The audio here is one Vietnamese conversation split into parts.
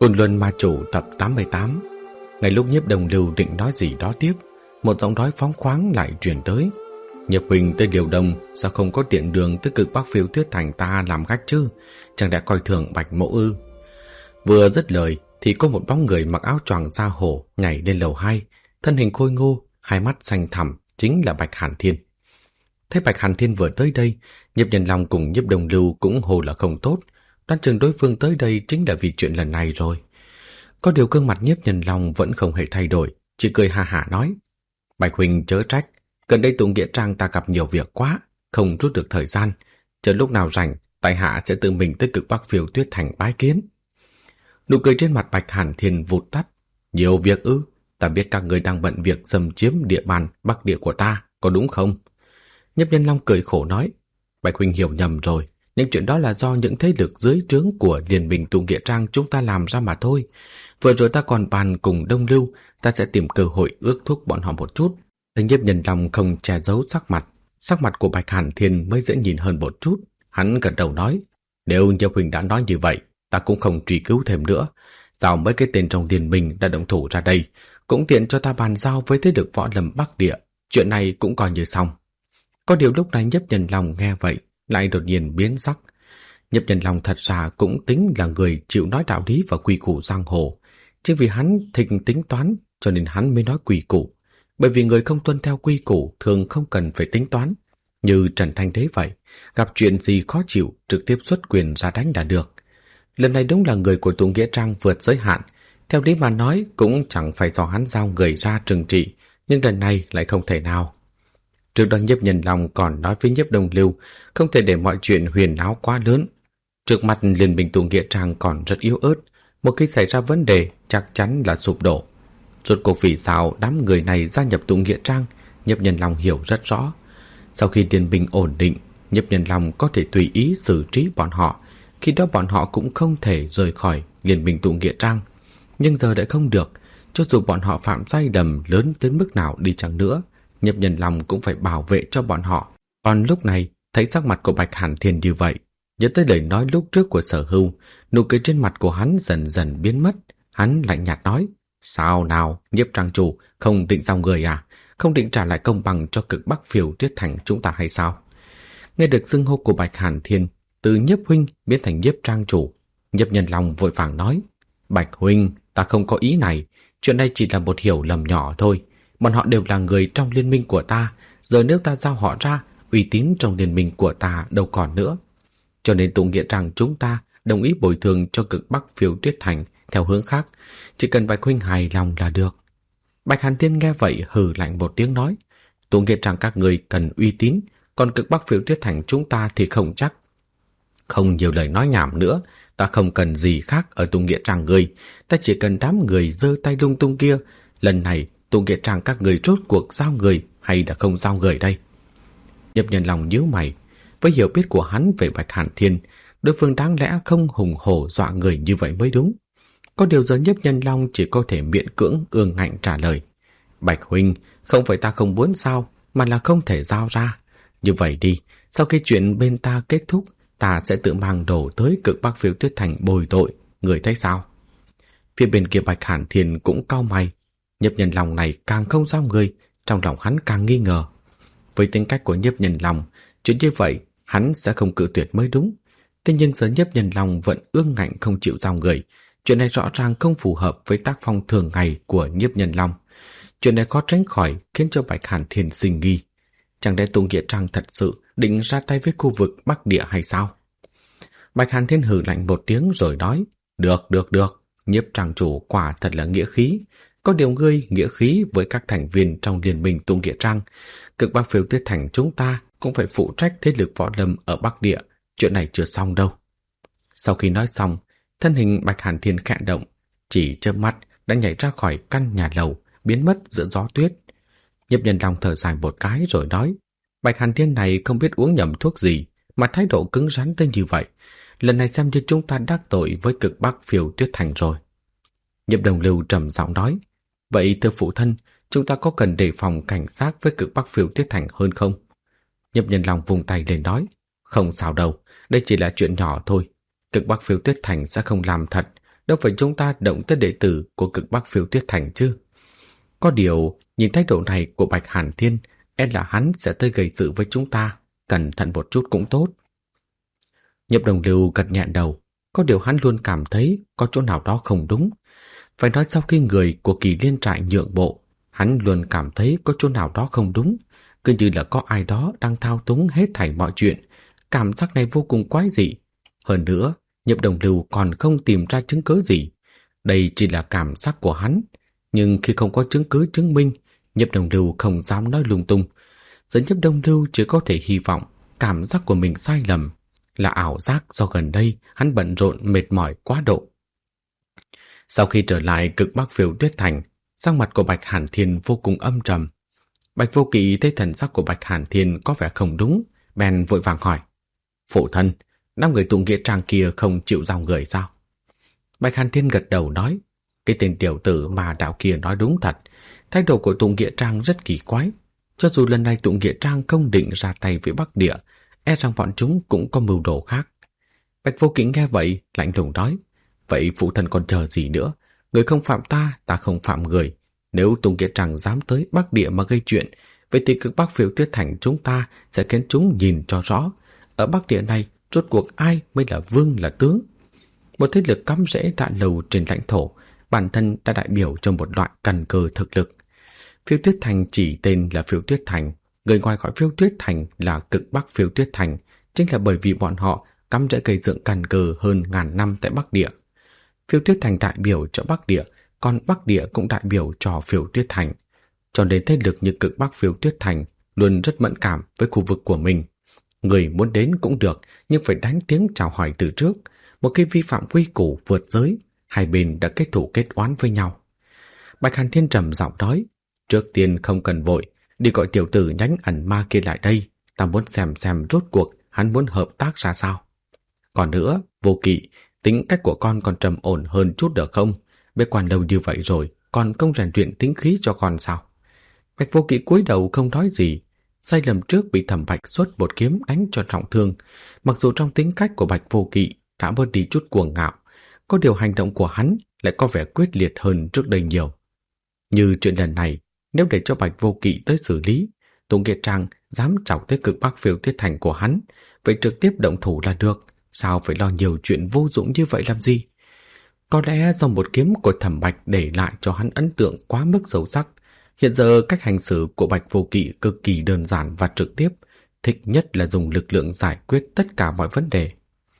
Côn Luân Ma Chủ tập 88. Ngay lúc Nhiếp Đồng Lưu định nói gì đó tiếp, một giọng nói phóng khoáng lại truyền tới. Nhiếp huynh tới Điều Đông, sao không có tiện đường tới Cực Bắc Phiêu Tuyết Thành ta làm khách chứ? Chẳng đã coi thường Bạch Mỗ ư? Vừa dứt lời thì có một bóng người mặc áo choàng da hổ nhảy lên lầu 2, thân hình khôi ngô, hai mắt xanh thẳm, chính là Bạch Hàn Thiên. Thấy Bạch Hàn Thiên vừa tới đây, Nhiếp Nhân Long cùng Nhiếp Đồng Lưu cũng hồ là không tốt, đoán chừng đối phương tới đây chính là vì chuyện lần này rồi. Có điều gương mặt Nhiếp Nhân Long vẫn không hề thay đổi, chỉ cười ha hả nói: Bạch huynh chớ trách, gần đây tụ nghĩa trang ta gặp nhiều việc quá, không rút được thời gian, chờ lúc nào rảnh, tại hạ sẽ tự mình tới Cực Bắc Phiêu Tuyết Thành bái kiến. Nụ cười trên mặt Bạch Hàn Thiên vụt tắt. Nhiều việc ư? Ta biết các người đang bận việc xâm chiếm địa bàn Bắc địa của ta, có đúng không? Nhiếp Nhân Long cười khổ nói: Bạch huynh hiểu nhầm rồi, những chuyện đó là do những thế lực dưới trướng của Liên minh tụ nghĩa trang chúng ta làm ra mà thôi. Vừa rồi ta còn bàn cùng Đông Lưu, ta sẽ tìm cơ hội ước thúc bọn họ một chút. Thấy Nhiếp Nhân Long không che giấu sắc mặt của Bạch Hàn Thiên mới dễ nhìn hơn một chút. Hắn gật đầu nói: nếu Nhiếp huynh đã nói như vậy, ta cũng không truy cứu thêm nữa. Giao mấy cái tên trong liên minh đã động thủ ra đây, cũng tiện cho ta bàn giao với thế lực võ lâm Bắc địa, chuyện này cũng coi như xong. Có điều lúc này Nhiếp Nhân Long nghe vậy lại đột nhiên biến sắc. Nhiếp Nhân Long thật ra cũng tính là người chịu nói đạo lý và quy củ giang hồ, chính vì hắn thích tính toán cho nên hắn mới nói quy củ. Bởi vì người không tuân theo quy củ thường không cần phải tính toán. Như Trần Thanh thế vậy, gặp chuyện gì khó chịu trực tiếp xuất quyền ra đánh là được. Lần này đúng là người của tụ nghĩa trang vượt giới hạn, theo lý mà nói cũng chẳng phải do hắn giao người ra trừng trị, nhưng lần này lại không thể nào. Trước đó Nhiếp Nhân Long còn nói với Nhiếp Đồng Lưu không thể để mọi chuyện huyền áo quá lớn. Trước mặt liên minh tụ nghĩa trang còn rất yếu ớt, một khi xảy ra vấn đề chắc chắn là sụp đổ. Rốt cuộc vì sao đám người này gia nhập tụ nghĩa trang, Nhiếp Nhân Long hiểu rất rõ. Sau khi liên minh ổn định, Nhiếp Nhân Long có thể tùy ý xử trí bọn họ, khi đó bọn họ cũng không thể rời khỏi liên minh tụ nghĩa trang. Nhưng giờ đã không được, cho dù bọn họ phạm sai lầm lớn tới mức nào đi chăng nữa, Nhiếp Nhân Long cũng phải bảo vệ cho bọn họ. Còn lúc này, thấy sắc mặt của Bạch Hàn Thiên như vậy, nhớ tới lời nói lúc trước của Sở Hưu, nụ cười trên mặt của hắn dần dần biến mất. Hắn lạnh nhạt nói: sao nào, Nhiếp trang chủ không định giao người à? Không định trả lại công bằng cho Cực Bắc Phiêu Tuyết Thành chúng ta hay sao? Nghe được xưng hô của Bạch Hàn Thiên từ Nhiếp huynh biến thành Nhiếp trang chủ, Nhiếp Nhân Long vội vàng nói: Bạch huynh, ta không có ý này, chuyện này chỉ là một hiểu lầm nhỏ thôi. Bọn họ đều là người trong liên minh của ta, giờ nếu ta giao họ ra, uy tín trong liên minh của ta đâu còn nữa. Cho nên tụ nghĩa trang chúng ta đồng ý bồi thường cho Cực Bắc Phiêu Tuyết Thành theo hướng khác, chỉ cần Bạch huynh hài lòng là được. Bạch Hàn Thiên nghe vậy hừ lạnh một tiếng nói: tụ nghĩa trang các người cần uy tín, còn Cực Bắc Phiêu Tuyết Thành chúng ta thì không chắc. Không nhiều lời nói nhảm nữa, ta không cần gì khác ở tụ nghĩa trang người, ta chỉ cần đám người giơ tay lung tung kia. Lần này tụ nghĩa trang các người rốt cuộc giao người hay là không giao người đây? Nhiếp Nhân Long nhíu mày, với hiểu biết của hắn về Bạch Hàn Thiên, đối phương đáng lẽ không hùng hổ dọa người như vậy mới đúng. Có điều giờ Nhiếp Nhân Long chỉ có thể miễn cưỡng ương ngạnh trả lời: Bạch huynh, không phải ta không muốn giao, mà là không thể giao ra. Như vậy đi, sau khi chuyện bên ta kết thúc, ta sẽ tự mang đồ tới Cực Bắc Phiêu Tuyết Thành bồi tội, người thấy sao? Phía bên kia Bạch Hàn Thiên cũng cau mày. Nhiếp Nhân Long này càng không giao người, trong lòng hắn càng nghi ngờ. Với tính cách của Nhiếp Nhân Long, chuyện như vậy hắn sẽ không cự tuyệt mới đúng. Thế nhưng giờ Nhiếp Nhân Long vẫn ương ngạnh không chịu giao người, chuyện này rõ ràng không phù hợp với tác phong thường ngày của Nhiếp Nhân Long. Chuyện này khó tránh khỏi khiến cho Bạch Hàn Thiên sinh nghi. Chẳng lẽ tụ nghĩa trang thật sự định ra tay với khu vực Bắc địa hay sao? Bạch Hàn Thiên hừ lạnh một tiếng rồi nói: Được, Nhiếp trang chủ quả thật là nghĩa khí. Có điều ngươi nghĩa khí với các thành viên trong liên minh tụ nghĩa trang, Cực Bắc Phiêu Tuyết Thành chúng ta cũng phải phụ trách thế lực võ lâm ở Bắc địa, chuyện này chưa xong đâu. Sau khi nói xong, thân hình Bạch Hàn Thiên khẽ động, chỉ chớp mắt đã nhảy ra khỏi căn nhà lầu, biến mất giữa gió tuyết. Nhiếp Nhân Long thở dài một cái rồi nói: Bạch Hàn Thiên này không biết uống nhầm thuốc gì mà thái độ cứng rắn tới như vậy. Lần này xem như chúng ta đắc tội với Cực Bắc Phiêu Tuyết Thành rồi. Nhiếp Đồng Lưu trầm giọng nói: Vậy thưa phụ thân, chúng ta có cần đề phòng cảnh giác với Cực Bắc Phiêu Tuyết Thành hơn không? Nhiếp Nhân Long vung tay lên nói: Không sao đâu, đây chỉ là chuyện nhỏ thôi. Cực Bắc Phiêu Tuyết Thành sẽ không làm thật, đâu phải chúng ta động tới đệ tử của cực Bắc Phiêu Tuyết Thành chứ. Có điều, nhìn thái độ này của Bạch Hàn Thiên, e là hắn sẽ tới gây sự với chúng ta, cẩn thận một chút cũng tốt. Nhập Đồng Lưu gật nhẹ đầu, có điều hắn luôn cảm thấy có chỗ nào đó không đúng. Phải nói sau khi người của Kỳ Liên trại nhượng bộ, hắn luôn cảm thấy có chỗ nào đó không đúng, cứ như là có ai đó đang thao túng hết thảy mọi chuyện. Cảm giác này vô cùng quái dị. Hơn nữa, Nhập Đồng Lưu còn không tìm ra chứng cứ gì. Đây chỉ là cảm giác của hắn, nhưng khi không có chứng cứ chứng minh, Nhập Đồng Lưu không dám nói lung tung. Giờ Nhập Đồng Lưu chỉ có thể hy vọng cảm giác của mình sai lầm, là ảo giác do gần đây hắn bận rộn mệt mỏi quá độ. Sau khi trở lại cực Bắc Phiêu Tuyết Thành, sắc mặt của Bạch Hàn Thiên vô cùng âm trầm. Bạch Vô Kỵ thấy thần sắc của Bạch Hàn Thiên có vẻ không đúng, bèn vội vàng hỏi: "Phụ thân, 5 người tụng nghĩa trang kia không chịu giao người sao?" Bạch Hàn Thiên gật đầu nói: "Cái tên tiểu tử mà đạo kia nói đúng thật, thái độ của tụng nghĩa trang rất kỳ quái. Cho dù lần này tụng nghĩa trang không định ra tay với Bắc Địa, e rằng bọn chúng cũng có mưu đồ khác." Bạch Vô Kỵ nghe vậy lạnh lùng nói: "Vậy phụ thân còn chờ gì nữa? Người không phạm ta, ta không phạm người. Nếu tụng nghĩa trang dám tới Bắc Địa mà gây chuyện, vậy thì cực Bắc Phiêu Tuyết Thành chúng ta sẽ khiến chúng nhìn cho rõ, ở Bắc Địa này rốt cuộc ai mới là vương là tướng." Một thế lực cắm rễ đã lâu trên lãnh thổ, bản thân đã đại biểu cho một loại căn cơ thực lực. Phiêu Tuyết Thành chỉ tên là Phiêu Tuyết Thành, người ngoài gọi Phiêu Tuyết Thành là cực Bắc Phiêu Tuyết Thành, chính là bởi vì bọn họ cắm rễ gây dựng căn cơ hơn ngàn năm tại Bắc Địa. Phiêu Tuyết Thành đại biểu cho Bắc Địa, còn Bắc Địa cũng đại biểu cho Phiêu Tuyết Thành. Cho nên thế lực như cực Bắc Phiêu Tuyết Thành luôn rất mẫn cảm với khu vực của mình. Người muốn đến cũng được, nhưng phải đánh tiếng chào hỏi từ trước. Một khi vi phạm quy củ vượt giới, hai bên đã kết thù kết oán với nhau. Bạch Hàn Thiên trầm giọng nói: "Trước tiên không cần vội, đi gọi tiểu tử nhánh ẩn ma kia lại đây, ta muốn xem rốt cuộc hắn muốn hợp tác ra sao. Còn nữa, Vô Kỵ, tính cách của con còn trầm ổn hơn chút được không? Bế quan lâu như vậy rồi, còn không rèn luyện tính khí cho con sao?" Bạch Vô Kỵ cúi đầu không nói gì. Sai lầm trước bị Thẩm Bạch xuất một kiếm đánh cho trọng thương. Mặc dù trong tính cách của Bạch Vô Kỵ đã bớt đi chút cuồng ngạo, có điều hành động của hắn lại có vẻ quyết liệt hơn trước đây nhiều. Như chuyện lần này, nếu để cho Bạch Vô Kỵ tới xử lý, Tùng Nghĩa Trang dám chọc tới cực Bắc Phiêu Tuyết Thành của hắn, vậy trực tiếp động thủ là được, sao phải lo nhiều chuyện vô dụng như vậy làm gì? Có lẽ do một kiếm của Thẩm Bạch để lại cho hắn ấn tượng quá mức sâu sắc. Hiện giờ cách hành xử của Bạch Vô Kỵ cực kỳ đơn giản và trực tiếp, thích nhất là dùng lực lượng giải quyết tất cả mọi vấn đề.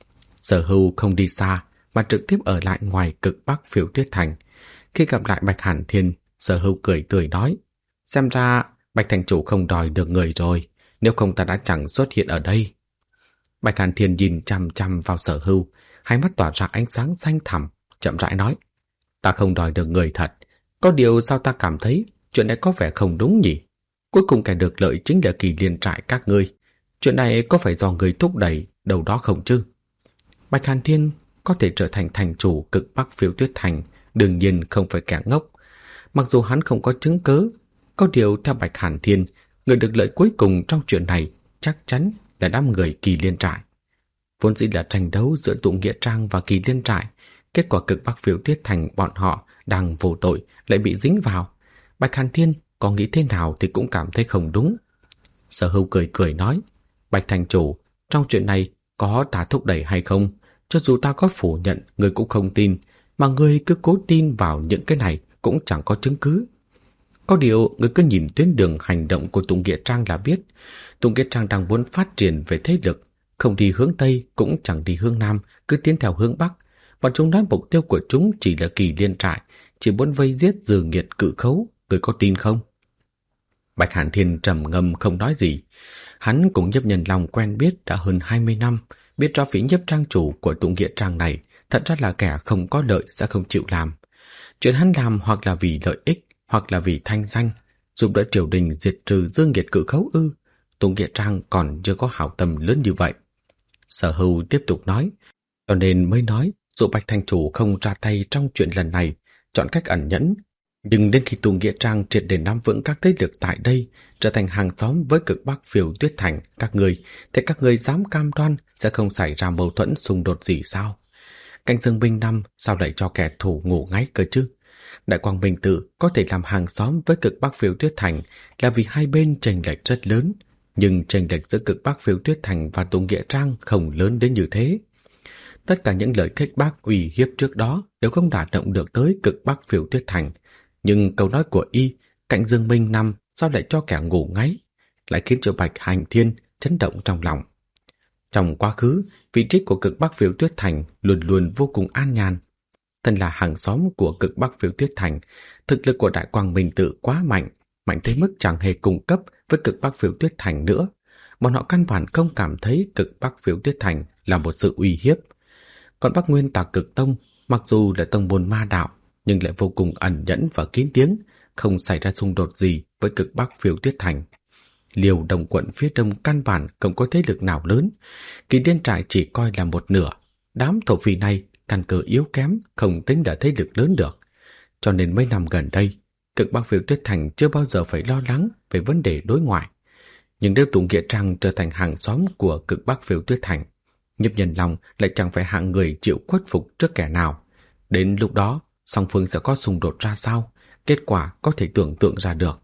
Sở Hưu không đi xa mà trực tiếp ở lại ngoài cực Bắc Phiêu Tuyết Thành. Khi gặp lại Bạch Hàn Thiên, Sở Hưu cười tươi nói: "Xem ra Bạch thành chủ không đòi được người rồi, nếu không ta đã chẳng xuất hiện ở đây." Bạch Hàn Thiên nhìn chằm chằm vào Sở Hưu, hai mắt tỏa ra ánh sáng xanh thẳm, chậm rãi nói: "Ta không đòi được người thật, có điều sao ta cảm thấy chuyện này có vẻ không đúng nhỉ? Cuối cùng kẻ được lợi chính là Kỳ Liên trại các ngươi. Chuyện này có phải do người thúc đẩy đâu đó không chứ?" Bạch Hàn Thiên có thể trở thành thành chủ cực Bắc Phiêu Tuyết Thành, đương nhiên không phải kẻ ngốc. Mặc dù hắn không có chứng cứ, có điều theo Bạch Hàn Thiên, người được lợi cuối cùng trong chuyện này chắc chắn là đám người Kỳ Liên trại. Vốn dĩ là tranh đấu giữa Tụng Nghĩa Trang và Kỳ Liên trại, kết quả cực Bắc Phiêu Tuyết Thành bọn họ đang vô tội lại bị dính vào. Bạch Hàn Thiên có nghĩ thế nào thì cũng cảm thấy không đúng. Sở Hưu cười cười nói: "Bạch thành chủ, trong chuyện này có ta thúc đẩy hay không, cho dù ta có phủ nhận người cũng không tin, mà người cứ cố tin vào những cái này cũng chẳng có chứng cứ. Có điều người cứ nhìn tuyến đường hành động của Tụng Nghĩa Trang là biết, Tụng Nghĩa Trang đang muốn phát triển về thế lực, không đi hướng Tây cũng chẳng đi hướng Nam, cứ tiến theo hướng Bắc. Bọn chúng nói mục tiêu của chúng chỉ là Kỳ Liên trại, chỉ muốn vây giết Dư Nghiệt Cự Khấu, người có tin không?" Bạch Hàn Thiên trầm ngâm không nói gì. Hắn cùng Nhiếp Nhân Long quen biết đã hơn 20 năm, biết rõ vị Nhiếp trang chủ của Tụng Nghĩa Trang này thật ra là kẻ không có lợi sẽ không chịu làm. Chuyện hắn làm hoặc là vì lợi ích, hoặc là vì thanh danh, giúp đỡ triều đình diệt trừ Dương Nghiệt Cự Khấu ư? Tụng Nghĩa Trang còn chưa có hảo tâm lớn như vậy. Sở Hưu tiếp tục nói: "Cho nên mới nói dù Bạch thành chủ không ra tay trong chuyện lần này, chọn cách ẩn nhẫn, nhưng đến khi Tụng Nghĩa Trang triệt để nắm vững các thế lực tại đây, trở thành hàng xóm với cực Bắc Phiêu Tuyết Thành các người, thì các người dám cam đoan sẽ không xảy ra mâu thuẫn xung đột gì sao? Canh Dương Minh Năm sao lại cho kẻ thù ngủ ngáy cơ chứ? Đại Quang Minh Tự có thể làm hàng xóm với cực Bắc Phiêu Tuyết Thành là vì hai bên chênh lệch rất lớn, nhưng chênh lệch giữa cực Bắc Phiêu Tuyết Thành và Tùng Nghĩa Trang không lớn đến như thế. Tất cả những lời khích bác uy hiếp trước đó đều không đả động được tới cực Bắc Phiêu Tuyết Thành, nhưng câu nói của y, Cạnh Dương Minh Năm sao lại cho kẻ ngủ ngáy, lại khiến cho Bạch Hành Thiên chấn động trong lòng. Trong quá khứ, vị trí của cực Bắc Phiêu Tuyết Thành luôn luôn vô cùng an nhàn. Thân là hàng xóm của cực Bắc Phiêu Tuyết Thành, thực lực của Đại Quang Minh Tự quá mạnh, mạnh tới mức chẳng hề cùng cấp với cực Bắc Phiêu Tuyết Thành nữa. Bọn họ căn bản không cảm thấy cực Bắc Phiêu Tuyết Thành là một sự uy hiếp. Còn Bắc Nguyên Tà Cực Tông, mặc dù là tông môn ma đạo, nhưng lại vô cùng ẩn nhẫn và kín tiếng, không xảy ra xung đột gì với cực Bắc Phiêu Tuyết Thành. Liều Đồng quận phía đông căn bản không có thế lực nào lớn, Kỳ Liên Trại chỉ coi là một nửa. Đám thổ phỉ này căn cơ yếu kém, không tính là thế lực lớn được. Cho nên mấy năm gần đây, cực Bắc Phiêu Tuyết Thành chưa bao giờ phải lo lắng về vấn đề đối ngoại. Nhưng nếu Tùng Nghĩa Trang trở thành hàng xóm của cực Bắc Phiêu Tuyết Thành, Nhiếp Nhân Long lại chẳng phải hạng người chịu khuất phục trước kẻ nào. Đến lúc đó, song phương sẽ có xung đột ra sao, kết quả có thể tưởng tượng ra được.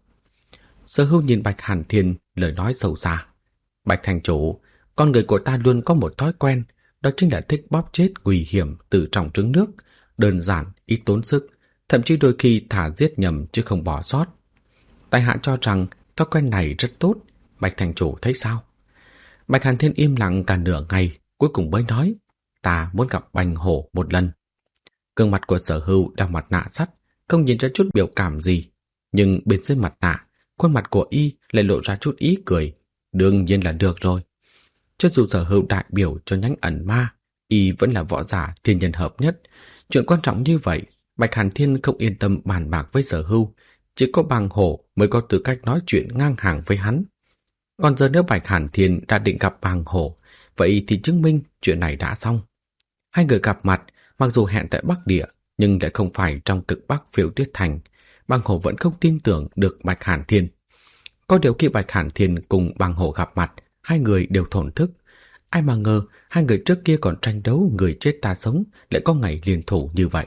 Sở Hưu nhìn Bạch Hàn Thiên, lời nói sâu xa. Bạch thành chủ, con người của ta luôn có một thói quen, đó chính là thích bóp chết nguy hiểm từ trong trứng nước, đơn giản, ít tốn sức, thậm chí đôi khi thả giết nhầm chứ không bỏ sót. Tại hạ cho rằng thói quen này rất tốt, Bạch thành chủ thấy sao? Bạch Hàn Thiên im lặng cả nửa ngày, cuối cùng mới nói, ta muốn gặp Bành Hổ một lần. Gương mặt của Sở Hưu đeo mặt nạ sắt, không nhìn ra chút biểu cảm gì, nhưng bên dưới mặt nạ, khuôn mặt của y lại lộ ra chút ý cười. Đương nhiên là được rồi. Cho dù Sở Hưu đại biểu cho nhánh ẩn ma, y vẫn là võ giả thiên nhân hợp nhất. Chuyện quan trọng như vậy, Bạch Hàn Thiên không yên tâm bàn bạc với Sở Hưu, chỉ có Bàng Hổ mới có tư cách nói chuyện ngang hàng với hắn. Còn giờ nếu Bạch Hàn Thiên đã định gặp Bàng Hổ, vậy thì chứng minh chuyện này đã xong. Hai người gặp mặt, mặc dù hẹn tại Bắc Địa, nhưng lại không phải trong cực Bắc Phiêu Tuyết Thành. Bàng Hổ vẫn không tin tưởng được Bạch Hàn Thiên. Có điều khi Bạch Hàn Thiên cùng Bàng Hổ gặp mặt, hai người đều thổn thức. Ai mà ngờ hai người trước kia còn tranh đấu người chết ta sống, lại có ngày liên thủ như vậy.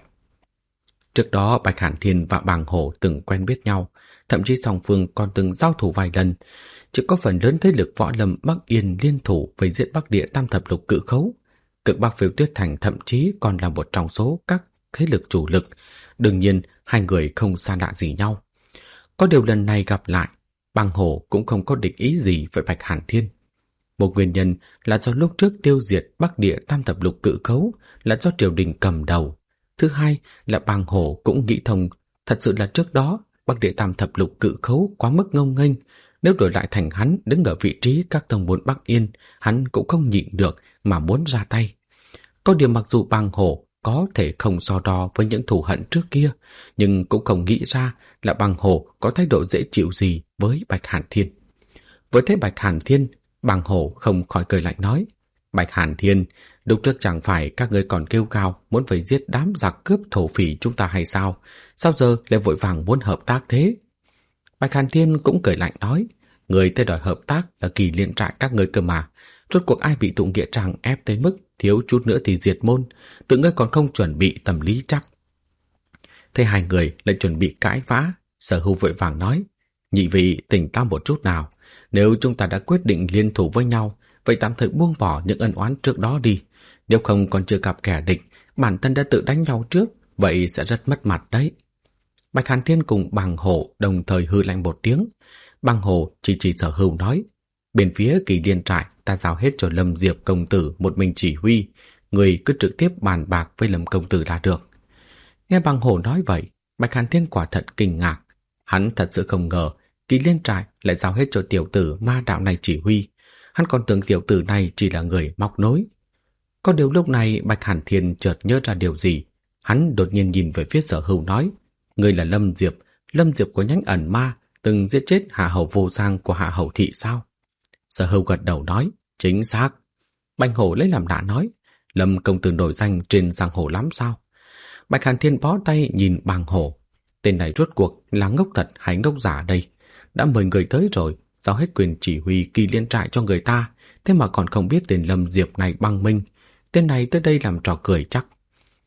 Trước đó Bạch Hàn Thiên và Bàng Hổ từng quen biết nhau, thậm chí song phương còn từng giao thủ vài lần. Chỉ có phần lớn thế lực võ lâm Bắc Yên liên thủ với giết Bắc Địa Tam Thập Lục Cự Khấu. Cực Bắc Phiêu Tuyết Thành thậm chí còn là một trong số các thế lực chủ lực. Đương nhiên hai người không xa lạ gì nhau. Có điều lần này gặp lại, Bàng Hổ cũng không có địch ý gì với Bạch Hàn Thiên. Một nguyên nhân là do lúc trước tiêu diệt Bắc Địa Tam Thập Lục Cự Khấu là do triều đình cầm đầu. Thứ hai là Bàng Hổ cũng nghĩ thông, thật sự là trước đó Bắc Địa Tam Thập Lục Cự Khấu quá mức ngông nghênh. Nếu đổi lại thành hắn đứng ở vị trí các tông môn Bắc Yên, hắn cũng không nhịn được mà muốn ra tay. Có điều mặc dù Bàng Hổ có thể không so đo với những thù hận trước kia, nhưng cũng không nghĩ ra là Bàng Hổ có thái độ dễ chịu gì với Bạch Hàn Thiên. Với thế Bạch Hàn Thiên, Bàng Hổ không khỏi cười lạnh nói, Bạch Hàn Thiên, lúc trước chẳng phải các ngươi còn kêu gào muốn phải giết đám giặc cướp thổ phỉ chúng ta hay sao? Sao giờ lại vội vàng muốn hợp tác thế? Bạch Hàn Thiên cũng cười lạnh nói, người tới đòi hợp tác là Kỳ Liên Trại các ngươi cơ mà. Rốt cuộc ai bị Tụng Nghĩa Trang ép tới mức thiếu chút nữa thì diệt môn, tự ngươi còn không chuẩn bị tâm lý chắc. Thế hai người lại chuẩn bị cãi vã, Sở Hưu vội vàng nói, nhị vị tỉnh táo một chút nào. Nếu chúng ta đã quyết định liên thủ với nhau, vậy tạm thời buông bỏ những ân oán trước đó đi. Nếu không còn chưa gặp kẻ địch, bản thân đã tự đánh nhau trước, vậy sẽ rất mất mặt đấy. Bạch Hàn Thiên cùng Bàng Hổ đồng thời hư lạnh một tiếng. Bàng Hổ chỉ Sở Hưu nói, bên phía Kỳ Liên Trại ta giao hết cho Lâm Diệp công tử một mình chỉ huy, người cứ trực tiếp bàn bạc với Lâm công tử là được. Nghe Bàng Hổ nói vậy, Bạch Hàn Thiên quả thật kinh ngạc. Hắn thật sự không ngờ Kỳ Liên Trại lại giao hết cho tiểu tử ma đạo này chỉ huy. Hắn còn tưởng tiểu tử này chỉ là người móc nối. Có điều lúc này Bạch Hàn Thiên chợt nhớ ra điều gì. Hắn đột nhiên nhìn về phía Sở Hưu nói, người là Lâm Diệp của nhánh ẩn ma, từng giết chết Hạ Hầu Vô Giang của Hạ Hầu Thị sao? Sở Hưu gật đầu nói, chính xác. Bành Hổ lấy làm lạ nói, Lâm công tử nổi danh trên giang hồ lắm sao? Bạch Hàn Thiên bó tay nhìn Bàng Hổ. Tên này rốt cuộc là ngốc thật hay ngốc giả đây? Đã mời người tới rồi, giao hết quyền chỉ huy Kỳ Liên Trại cho người ta, thế mà còn không biết tên Lâm Diệp này băng minh. Tên này tới đây làm trò cười chắc.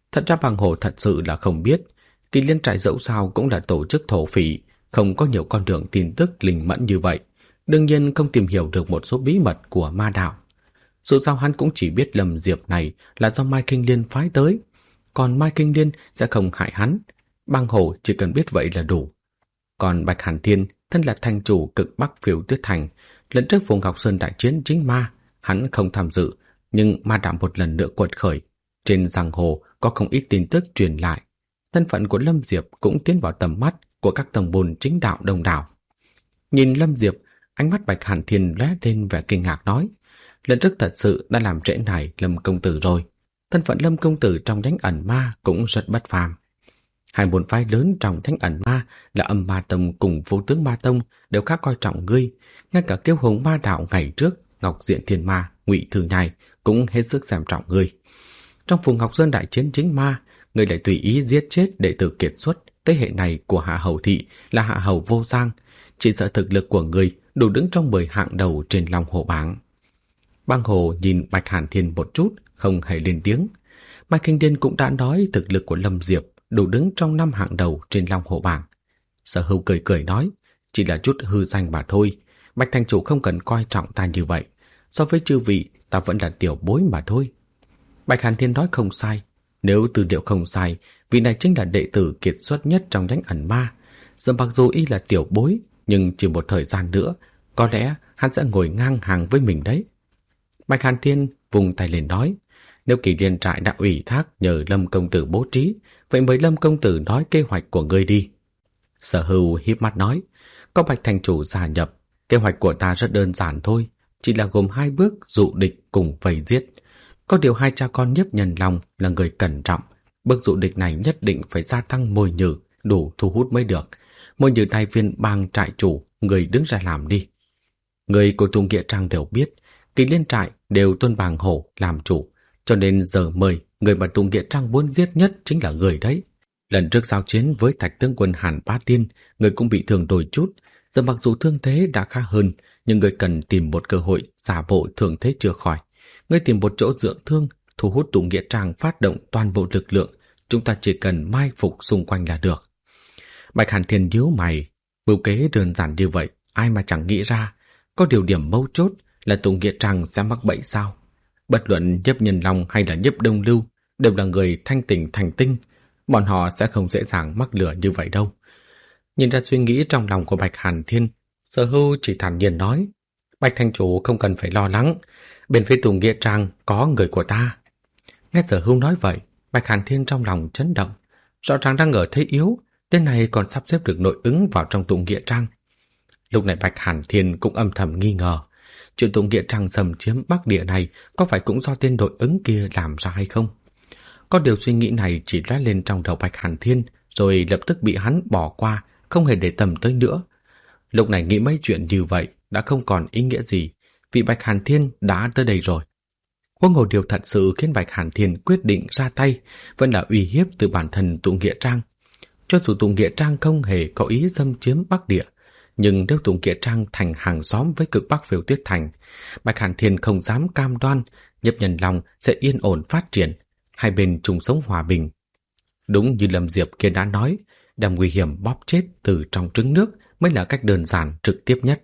Thật ra Bàng Hổ thật sự là không biết, Kỳ Liên trại dẫu sao cũng là tổ chức thổ phỉ, không có nhiều con đường tin tức linh mẫn như vậy, đương nhiên không tìm hiểu được một số bí mật của ma đạo. Dù sao hắn cũng chỉ biết Lâm Diệp này là do Mai Kinh Liên phái tới, còn Mai Kinh Liên sẽ không hại hắn. Bàng Hổ chỉ cần biết vậy là đủ. Còn Bạch Hàn Thiên, thân là thành chủ cực Bắc Phiêu Tuyết Thành, lần trước Phùng Ngọc Sơn đại chiến chính ma, hắn không tham dự, nhưng ma đạo một lần nữa quật khởi. Trên giang hồ có không ít tin tức truyền lại. Thân phận của Lâm Diệp cũng tiến vào tầm mắt của các tông môn chính đạo đông đảo. Nhìn Lâm Diệp, ánh mắt Bạch Hàn Thiên lóe lên vẻ kinh ngạc nói, lần trước thật sự đã làm trễ nải Lâm công tử rồi. Thân phận Lâm công tử trong nhánh ẩn ma cũng rất bất phàm. Hai môn phái lớn trong nhánh ẩn ma là Âm Ma Tông cùng Vô Tướng Ma Tông đều khá coi trọng ngươi, ngay cả Kiêu Hùng Ma Đạo ngày trước, Ngọc Diện Thiên Ma, Ngụy Thư Nhai cũng hết sức xem trọng ngươi. Trong Phùng Ngọc Sơn đại chiến chính ma, ngươi lại tùy ý giết chết đệ tử kiệt xuất thế hệ này của Hạ Hầu thị là Hạ Hầu Vô Giang, chỉ sợ thực lực của ngươi đủ đứng trong 10 hạng đầu trên Long Hổ bảng. Bàng Hổ nhìn Bạch Hàn Thiên một chút, không hề lên tiếng. Mai Kinh Điên cũng đã nói thực lực của Lâm Diệp đủ đứng trong 5 hạng đầu trên Long Hổ bảng. Sở Hữu cười cười nói, chỉ là chút hư danh mà thôi. Bạch thành chủ không cần coi trọng ta như vậy. So với chư vị, ta vẫn là tiểu bối mà thôi. Bạch Hàn Thiên nói không sai. Nếu tư liệu không sai, vị này chính là đệ tử kiệt xuất nhất trong nhánh ẩn ma. Giờ mặc dù y là tiểu bối, nhưng chỉ một thời gian nữa, có lẽ hắn sẽ ngồi ngang hàng với mình đấy. Bạch Hàn Thiên vùng tay lên nói, nếu Kỳ Liên trại đã ủy thác nhờ Lâm công tử bố trí, vậy mời Lâm công tử nói kế hoạch của ngươi đi. Sở Hữu híp mắt nói, có Bạch thành chủ gia nhập, kế hoạch của ta rất đơn giản thôi, chỉ là gồm 2 bước dụ địch cùng vây giết. Có điều 2 cha con Nhiếp Nhân Long là người cẩn trọng, bước dụ địch này nhất định phải gia tăng mồi nhử, đủ thu hút mới được. Mồi nhử này viên bang trại chủ, người đứng ra làm đi. Người của Tùng Nghĩa Trang đều biết, Kỳ Liên trại đều tuân Bàng Hổ làm chủ, cho nên giờ mời người mà Tùng Nghĩa Trang muốn giết nhất chính là người đấy. Lần trước giao chiến với Thạch tướng quân Hàn Bá Tiên, người cũng bị thương đôi chút. Giờ mặc dù thương thế đã khá hơn, nhưng người cần tìm một cơ hội giả bộ thương thế chưa khỏi. Người tìm một chỗ dưỡng thương, thu hút Tùng Nghĩa Trang phát động toàn bộ lực lượng. Chúng ta chỉ cần mai phục xung quanh là được. Bạch Hàn Thiên nhíu mày, mưu kế đơn giản như vậy, ai mà chẳng nghĩ ra. Có điều điểm mấu chốt là Tùng Nghĩa Trang sẽ mắc bẫy sao? Bất luận Nhiếp Nhân Long hay là Nhiếp Đông Lưu đều là người thanh tỉnh thành tinh, bọn họ sẽ không dễ dàng mắc lửa như vậy đâu. Nhìn ra suy nghĩ trong lòng của Bạch Hàn Thiên, Sở Hữu chỉ thản nhiên nói, Bạch thành chủ không cần phải lo lắng, bên phía Tùng Nghĩa Trang có người của ta. Nghe Sở Hữu nói vậy, Bạch Hàn Thiên trong lòng chấn động, rõ ràng đang ở thế yếu, tên này còn sắp xếp được nội ứng vào trong Tùng Nghĩa Trang. Lúc này Bạch Hàn Thiên cũng âm thầm nghi ngờ, chuyện Tùng Nghĩa Trang xâm chiếm Bắc Địa này có phải cũng do tên nội ứng kia làm ra hay không? Có điều suy nghĩ này chỉ lóe lên trong đầu Bạch Hàn Thiên, rồi lập tức bị hắn bỏ qua, không hề để tâm tới nữa. Lúc này nghĩ mấy chuyện như vậy đã không còn ý nghĩa gì, vì Bạch Hàn Thiên đã tới đây rồi. Huống hồ điều thật sự khiến Bạch Hàn Thiên quyết định ra tay vẫn là uy hiếp từ bản thân Tùng Nghĩa Trang. Cho dù Tùng Nghĩa Trang không hề có ý xâm chiếm Bắc Địa, nhưng nếu Tùng Nghĩa Trang thành hàng xóm với cực Bắc Phiêu Tuyết Thành, Bạch Hàn Thiên không dám cam đoan Nhiếp Nhân Long sẽ yên ổn phát triển, hai bên chung sống hòa bình. Đúng như Lâm Diệp kia đã nói, đem nguy hiểm bóp chết từ trong trứng nước mới là cách đơn giản trực tiếp nhất.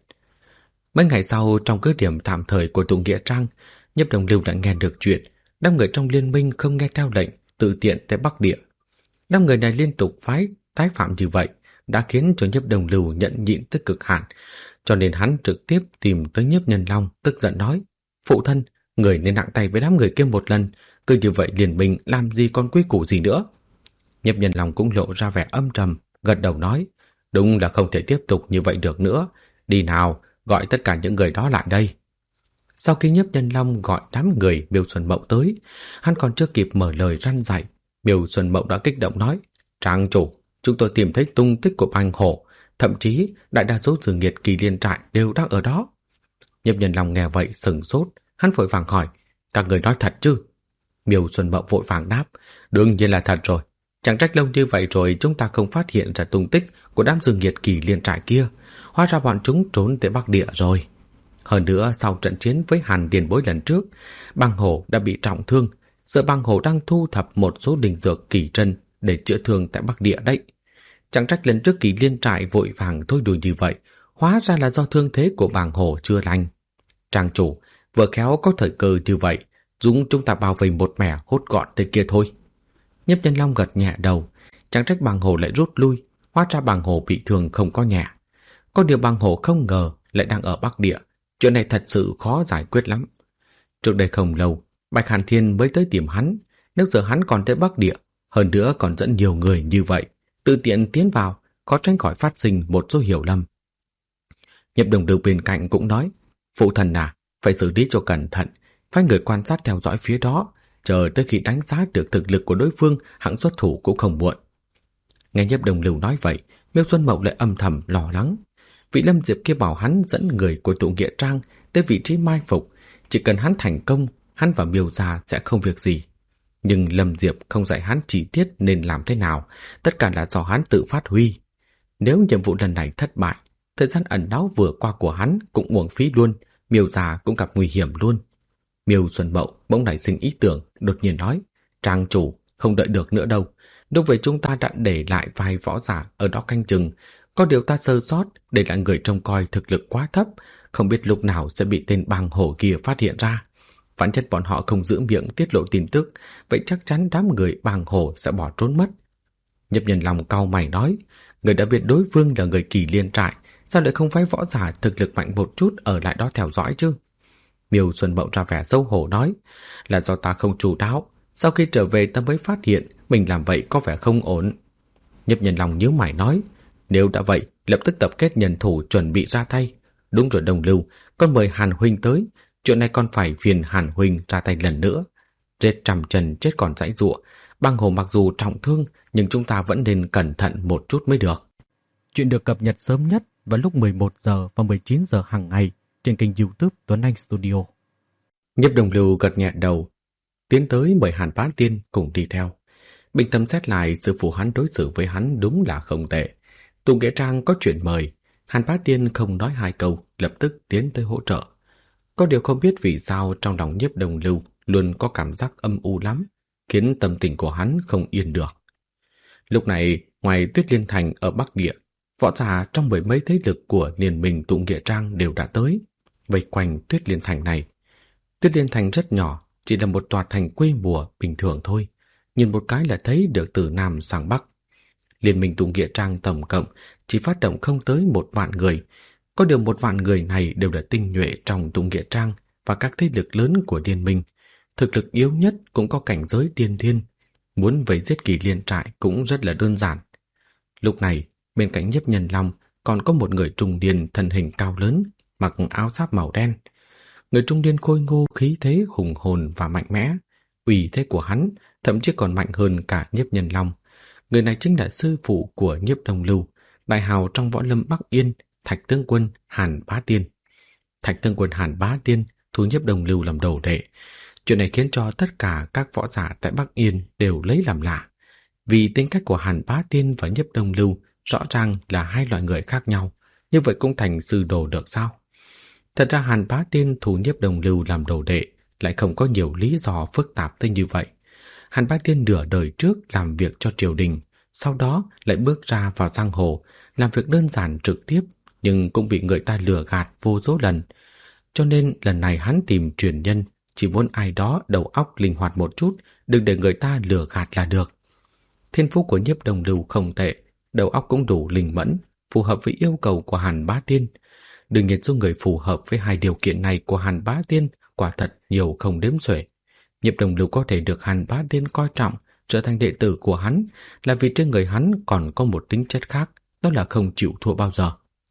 Mấy ngày sau, trong cứ điểm tạm thời của Tùng Nghĩa Trang, Nhiếp Đông Lưu đã nghe được chuyện đám người trong liên minh không nghe theo lệnh tự tiện tới Bắc Địa. Đám người này liên tục phái tái phạm như vậy đã khiến cho Nhiếp Đông Lưu nhận nhịn tới cực hạn, cho nên hắn trực tiếp tìm tới Nhiếp Nhân Long, tức giận nói, phụ thân, người nên nặng tay với đám người kia một lần, cứ như vậy liền mình làm gì còn quy củ gì nữa. Nhiếp Nhân Long cũng lộ ra vẻ âm trầm, gật đầu nói, đúng là không thể tiếp tục như vậy được nữa, đi nào, gọi tất cả những người đó lại đây. Sau khi Nhiếp Nhân Long gọi đám người Miêu Xuân Mậu tới, hắn còn chưa kịp mở lời răn dạy, Miêu Xuân Mậu đã kích động nói, Trang chủ, chúng tôi tìm thấy tung tích của Bàng Hổ, thậm chí đại đa số dương nghiệt Kỳ Liên trại đều đang ở đó. Nhiếp Nhân Long nghe vậy sừng sốt, hắn vội vàng hỏi, các người nói thật chứ? Miêu Xuân Mậu vội vàng đáp, đương nhiên là thật rồi. Chẳng trách lâu như vậy rồi chúng ta không phát hiện ra tung tích của đám dương nghiệt Kỳ Liên trại kia, hóa ra bọn chúng trốn tới Bắc Địa rồi. Hơn nữa, sau trận chiến với Hàn tiền bối lần trước, Bàng Hổ đã bị trọng thương, Sợ bang hồ đang thu thập một số linh dược kỳ trân để chữa thương tại Bắc Địa đấy. Chẳng trách lần trước Kỳ Liên trại vội vàng thôi đùi như vậy, hóa ra là do thương thế của bang hồ chưa lành. Trang chủ, vừa khéo có thời cơ như vậy, dùng chúng ta bao vây một mẻ hốt gọn tên kia thôi. Nhiếp Nhân Long gật nhẹ đầu, chẳng trách bang hồ lại rút lui, hóa ra bang hồ bị thương không có nhẹ. Có điều bang hồ không ngờ lại đang ở Bắc Địa, chuyện này thật sự khó giải quyết lắm. Trước đây không lâu, Bạch Hàn Thiên mới tới tìm hắn, nếu giờ hắn còn tới Bắc Địa, hơn nữa còn dẫn nhiều người như vậy, tự tiện tiến vào, có tránh khỏi phát sinh một số hiểu lầm. Nhiếp Đồng Lưu bên cạnh cũng nói, phụ thần à, phải xử lý cho cẩn thận, phải người quan sát theo dõi phía đó, chờ tới khi đánh giá được thực lực của đối phương, hãng xuất thủ cũng không muộn. Nghe Nhiếp Đồng Lưu nói vậy, Miêu Xuân Mộng lại âm thầm lo lắng. Vị Lâm Diệp kia bảo hắn dẫn người của tụ Nghĩa Trang tới vị trí mai phục, chỉ cần hắn thành công, hắn và Miêu gia sẽ không việc gì. Nhưng Lâm Diệp không dạy hắn chi tiết nên làm thế nào, tất cả là do hắn tự phát huy. Nếu nhiệm vụ lần này thất bại, thời gian ẩn náu vừa qua của hắn cũng uổng phí luôn, Miêu gia cũng gặp nguy hiểm luôn. Miêu Xuân Mộng bỗng nảy sinh ý tưởng, đột nhiên nói, Trang chủ, không đợi được nữa đâu. Lúc vậy chúng ta đã để lại vài võ giả ở đó canh chừng, có điều ta sơ sót để lại người trông coi thực lực quá thấp, không biết lúc nào sẽ bị tên bang hổ kia phát hiện ra. Vạn nhất bọn họ không giữ miệng tiết lộ tin tức, vậy chắc chắn đám người bang hổ sẽ bỏ trốn mất. Nhiếp Nhân Long cau mày nói, người đã biết đối phương là người Kỳ Liên trại, sao lại không phái võ giả thực lực mạnh một chút ở lại đó theo dõi chứ? Miêu Xuân Mộng ra vẻ xấu hổ nói, là do ta không chu đáo, sau khi trở về ta mới phát hiện mình làm vậy có vẻ không ổn. Nhiếp Nhân Long nhíu mày nói, nếu đã vậy, lập tức tập kết nhân thủ chuẩn bị ra tay. Đúng rồi Đồng Lưu, con mời Hàn huynh tới, chuyện này còn phải phiền Hàn huynh ra tay lần nữa. Rết trăm chân chết còn giãy giụa, bang hồ mặc dù trọng thương nhưng chúng ta vẫn nên cẩn thận một chút mới được. Chuyện được cập nhật sớm nhất vào lúc 11 giờ và 19 giờ hàng ngày trên kênh YouTube Tuấn Anh Studio. Nhiếp Đồng Lưu gật nhẹ đầu, tiến tới mời Hàn Bá Tiên cùng đi theo. Bình tâm xét lại, sư phụ hắn đối xử với hắn đúng là không tệ. Tụ Nghĩa Trang có chuyện mời, Hàn Bá Tiên không nói hai câu, lập tức tiến tới hỗ trợ. Có điều không biết vì sao trong lòng Nhiếp Đồng Lưu luôn có cảm giác âm u lắm, khiến tâm tình của hắn không yên được. Lúc này, ngoài Tuyết Liên Thành ở Bắc Địa, võ giả trong mười mấy thế lực của Liên minh Tụ Nghĩa Trang đều đã tới, vây quanh Tuyết Liên Thành này. Tuyết Liên Thành rất nhỏ, chỉ là một tòa thành quê mùa bình thường thôi, nhìn một cái là thấy được từ Nam sang Bắc. Liên minh Tụ Nghĩa Trang tổng cộng chỉ phát động không tới 1.000 người, có điều 1.000 người này đều là tinh nhuệ trong Tụ Nghĩa Trang và các thế lực lớn của liên minh. Thực lực yếu nhất cũng có cảnh giới tiên thiên, muốn vây giết Kỳ Liên trại cũng rất là đơn giản. Lúc này, bên cạnh Nhiếp Nhân Long còn có một người trung niên thân hình cao lớn, mặc áo giáp màu đen. Người trung niên khôi ngô, khí thế hùng hồn và mạnh mẽ, uy thế của hắn thậm chí còn mạnh hơn cả Nhiếp Nhân Long. Người này chính là sư phụ của Nhiếp Đồng Lưu, đại hào trong võ lâm Bắc Yên, Thạch Tướng Quân Hàn Bá Tiên. Thạch Tướng Quân Hàn Bá Tiên thu Nhiếp Đồng Lưu làm đầu đệ. Chuyện này khiến cho tất cả các võ giả tại Bắc Yên đều lấy làm lạ, vì tính cách của Hàn Bá Tiên và Nhiếp Đồng Lưu rõ ràng là hai loại người khác nhau, như vậy cũng thành sư đồ được sao? Thật ra Hàn Bá Tiên thu Nhiếp Đồng Lưu làm đầu đệ lại không có nhiều lý do phức tạp tới như vậy. Hàn Bá Tiên nửa đời trước làm việc cho triều đình, sau đó lại bước ra vào giang hồ, làm việc đơn giản trực tiếp, nhưng cũng bị người ta lừa gạt vô số lần. Cho nên lần này hắn tìm truyền nhân, chỉ muốn ai đó đầu óc linh hoạt một chút, đừng để người ta lừa gạt là được. Thiên phú của Nhiếp Đồng Lưu không tệ, đầu óc cũng đủ linh mẫn, phù hợp với yêu cầu của Hàn Bá Tiên. Đương nhiên số người phù hợp với hai điều kiện này của Hàn Bá Tiên quả thật nhiều không đếm xuể. Nhiếp Đồng Lưu có thể được Hàn Bá Tiên coi trọng, trở thành đệ tử của hắn là vì trên người hắn còn có một tính chất khác, đó là không chịu thua bao giờ.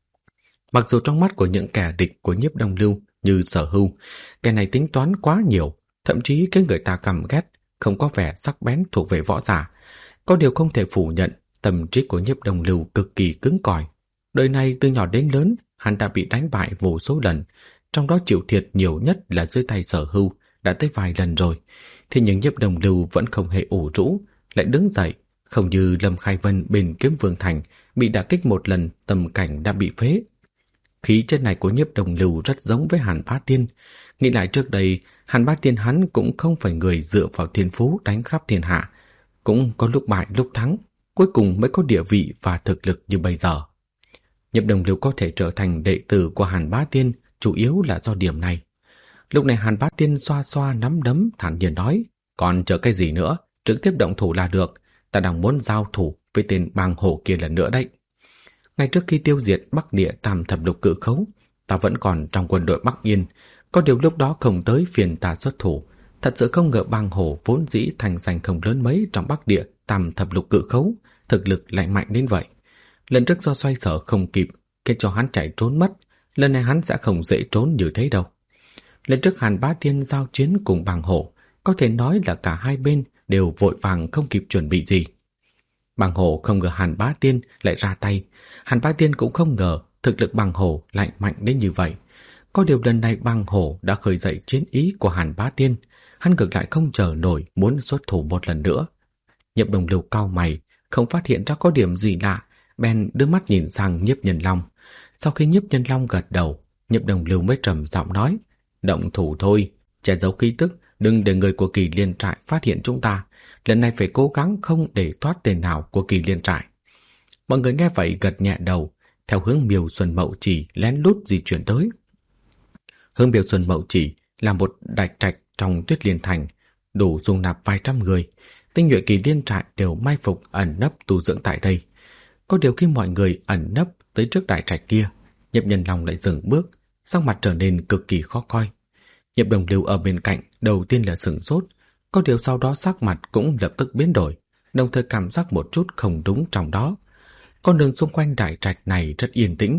Mặc dù trong mắt của những kẻ địch của Nhiếp Đồng Lưu như Sở Hưu, kẻ này tính toán quá nhiều, thậm chí cái người ta căm ghét, không có vẻ sắc bén thuộc về võ giả. Có điều không thể phủ nhận, tâm trí của Nhiếp Đồng Lưu cực kỳ cứng cỏi. Đời này từ nhỏ đến lớn, hắn đã bị đánh bại vô số lần, trong đó chịu thiệt nhiều nhất là dưới tay Sở Hưu, đã tới vài lần rồi. Thế nhưng Nhiếp Đồng Lưu vẫn không hề ủ rũ, lại đứng dậy, không như Lâm Khai Vân bên Kiếm Vương Thành bị đả kích một lần, tâm cảnh đã bị phế. Khí chất này của Nhiếp Đồng Lưu rất giống với Hàn Bá Tiên, Nghĩ lại trước đây, Hàn Bá Tiên hắn cũng không phải người dựa vào thiên phú đánh khắp thiên hạ, cũng có lúc bại lúc thắng, cuối cùng mới có địa vị và thực lực như bây giờ. Nhiếp Đồng Lưu có thể trở thành đệ tử của Hàn Bá Tiên chủ yếu là do điểm này. Lúc này Hàn Bá Tiên xoa xoa nắm đấm thản nhiên nói, còn chờ cái gì nữa, trực tiếp động thủ là được, ta đang muốn giao thủ với tên bang hổ kia lần nữa đấy. Ngay trước khi tiêu diệt Bắc Địa Tam Thập Lục Cự Khấu, ta vẫn còn trong quân đội Bắc Yên, có điều lúc đó không tới phiền ta xuất thủ. Thật sự không ngờ bang hổ vốn dĩ thành danh không lớn mấy trong Bắc Địa Tam Thập Lục Cự Khấu, thực lực lại mạnh đến vậy. Lần trước do xoay sở không kịp, khiến cho hắn chạy trốn mất, lần này hắn sẽ không dễ trốn như thế đâu. Lần trước Hàn Bá Tiên giao chiến cùng bang hổ, có thể nói là cả hai bên đều vội vàng không kịp chuẩn bị gì. Bang hổ không ngờ Hàn Bá Tiên lại ra tay, Hàn Bá Tiên cũng không ngờ thực lực bang hổ lại mạnh đến như vậy. Có điều lần này bang hổ đã khởi dậy chiến ý của Hàn Bá Tiên, hắn ngược lại không chờ nổi muốn xuất thủ một lần nữa. Nhiếp Đồng Lưu cau mày, không phát hiện ra có điểm gì lạ, bèn đưa mắt nhìn sang Nhiếp Nhân Long. Sau khi Nhiếp Nhân Long gật đầu, Nhiếp Đồng Lưu mới trầm giọng nói, động thủ thôi, che giấu khí tức, đừng để người của Kỳ Liên Trại phát hiện chúng ta. Lần này phải cố gắng không để thoát tên nào của Kỳ Liên Trại. Mọi người nghe vậy gật nhẹ đầu, theo hướng Miêu Xuân Mậu Chỉ lén lút di chuyển tới. Hướng Miêu Xuân Mậu Chỉ là một đại trạch trong Tuyết Liên Thành, đủ dung nạp vài trăm người. Tinh nhuệ Kỳ Liên Trại đều mai phục ẩn nấp tu dưỡng tại đây. Có điều khi mọi người ẩn nấp tới trước đại trạch kia, Nhiếp Nhân Long lại dừng bước, sắc mặt trở nên cực kỳ khó coi. Nhiếp Đồng Lưu ở bên cạnh đầu tiên là sửng sốt, có điều sau đó sắc mặt cũng lập tức biến đổi, đồng thời cảm giác một chút không đúng trong đó. Con đường xung quanh đại trạch này rất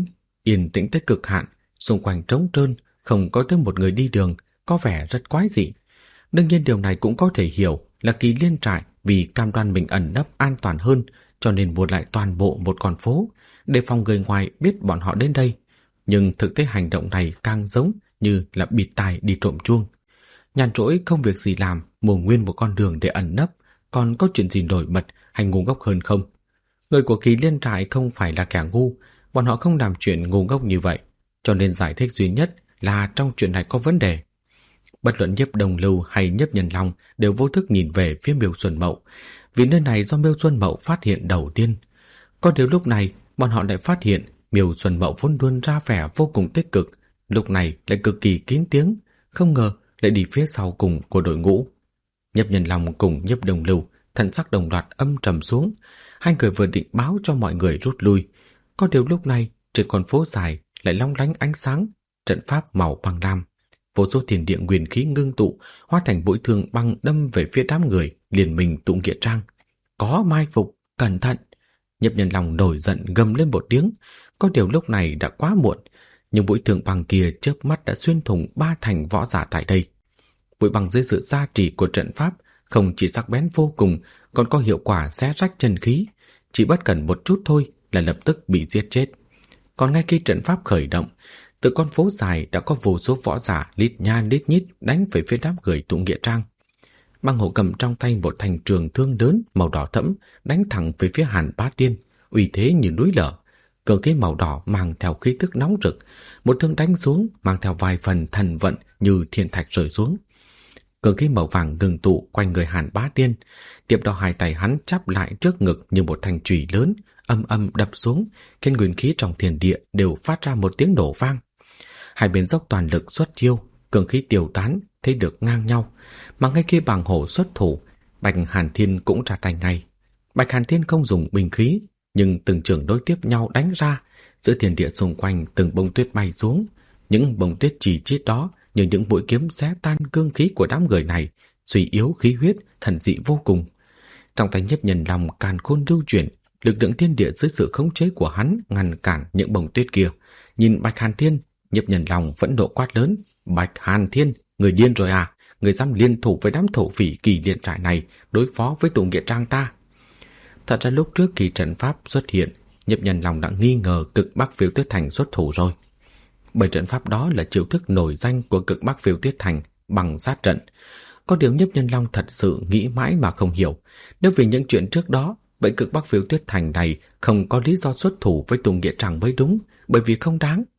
yên tĩnh tới cực hạn, xung quanh trống trơn, không có tới một người đi đường, có vẻ rất quái dị. Đương nhiên điều này cũng có thể hiểu là Kỳ Liên Trại vì cam đoan mình ẩn nấp an toàn hơn, cho nên buộc lại toàn bộ một con phố, để phòng người ngoài biết bọn họ đến đây. Nhưng thực tế hành động này càng giống như là bịt tai đi trộm chuông. Nhàn rỗi không việc gì làm, mua nguyên một con đường để ẩn nấp, còn có chuyện gì nổi bật hay ngu ngốc hơn không? Người của Kỳ Liên Trại không phải là kẻ ngu, bọn họ không làm chuyện ngu ngốc như vậy, cho nên giải thích duy nhất là trong chuyện này có vấn đề. Bất luận Nhiếp Đồng Lưu hay Nhiếp Nhân Long đều vô thức nhìn về phía Miêu Xuân Mậu, vì nơi này do Miêu Xuân Mậu phát hiện đầu tiên. Có điều lúc này bọn họ lại phát hiện Miêu Xuân Mậu vốn luôn ra vẻ vô cùng tích cực, lúc này lại cực kỳ kín tiếng, không ngờ lại đi phía sau cùng của đội ngũ. Nhiếp Nhân Long cùng Nhiếp Đồng Lưu thần sắc đồng loạt âm trầm xuống, hai người vừa định báo cho mọi người rút lui. Có điều lúc này trên con phố dài lại long lánh ánh sáng, trận pháp màu băng lam, vô số thiên địa nguyên khí ngưng tụ, hóa thành mũi thương băng đâm về phía đám người liền mình tụng nghĩa trang. Có mai phục, cẩn thận! Nhiếp Nhân Long nổi giận gầm lên một tiếng. Có điều lúc này đã quá muộn, nhưng mũi thương băng kia chớp mắt đã xuyên thủng 3 thành võ giả tại đây. Mũi băng dưới sự gia trì của trận pháp không chỉ sắc bén vô cùng, còn có hiệu quả xé rách chân khí, chỉ bất cần một chút thôi là lập tức bị giết chết. Còn ngay khi trận pháp khởi động, từ con phố dài đã có vô số võ giả lít nha lít nhít đánh về phía đám người tụng nghĩa trang. Băng hổ cầm trong tay một thanh trường thương lớn màu đỏ thẫm đánh thẳng về phía Hàn Bá Tiên, uy thế như núi lở. Cờ khí màu đỏ mang theo khí tức nóng rực, một thương đánh xuống mang theo vài phần thần vận như thiên thạch rơi xuống. Cờ khí màu vàng ngừng tụ quanh người Hàn Bá Tiên, tiếp đó hai tay hắn chắp lại trước ngực như một thanh chùy lớn, âm âm đập xuống, khiến nguyên khí trong thiên địa đều phát ra một tiếng nổ vang. Hai bên dốc toàn lực xuất chiêu, cường khí tiêu tán, thế được ngang nhau, mà ngay khi Bàng Hổ xuất thủ, Bạch Hàn Thiên cũng ra tay ngay. Bạch Hàn Thiên không dùng binh khí, nhưng từng trường đối tiếp nhau đánh ra, giữa thiên địa xung quanh từng bông tuyết bay xuống, những bông tuyết chỉ chít đó như những mũi kiếm xé tan cương khí của đám người này, suy yếu khí huyết, thần dị vô cùng. Trong tay Nhiếp Nhân Long càn khôn lưu chuyển, lực lượng thiên địa dưới sự khống chế của hắn ngăn cản những bông tuyết kia. Nhìn Bạch Hàn Thiên, Nhiếp Nhân Long vẫn nộ quát lớn: Bạch Hàn Thiên, người điên rồi à? Người dám liên thủ với đám thổ phỉ Kỳ Liên Trại này đối phó với tụng nghĩa trang ta? Thật ra lúc trước khi trận pháp xuất hiện, Nhiếp Nhân Long đã nghi ngờ Cực Bắc Phiêu Tuyết Thành xuất thủ rồi. Bởi trận pháp đó là chiêu thức nổi danh của Cực Bắc Phiêu Tuyết Thành, bằng sát trận. Có điều Nhiếp Nhân Long thật sự nghĩ mãi mà không hiểu, nếu vì những chuyện trước đó, vậy Cực Bắc Phiêu Tuyết Thành này không có lý do xuất thủ với tụng nghĩa trang mới đúng, bởi vì không đáng.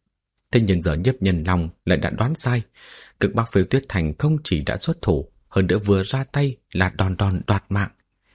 Thế nhưng giờ Nhiếp Nhân Long lại đã đoán sai. Cực Bắc Phiêu Tuyết Thành không chỉ đã xuất thủ, hơn nữa vừa ra tay là đòn đòn đoạt mạng.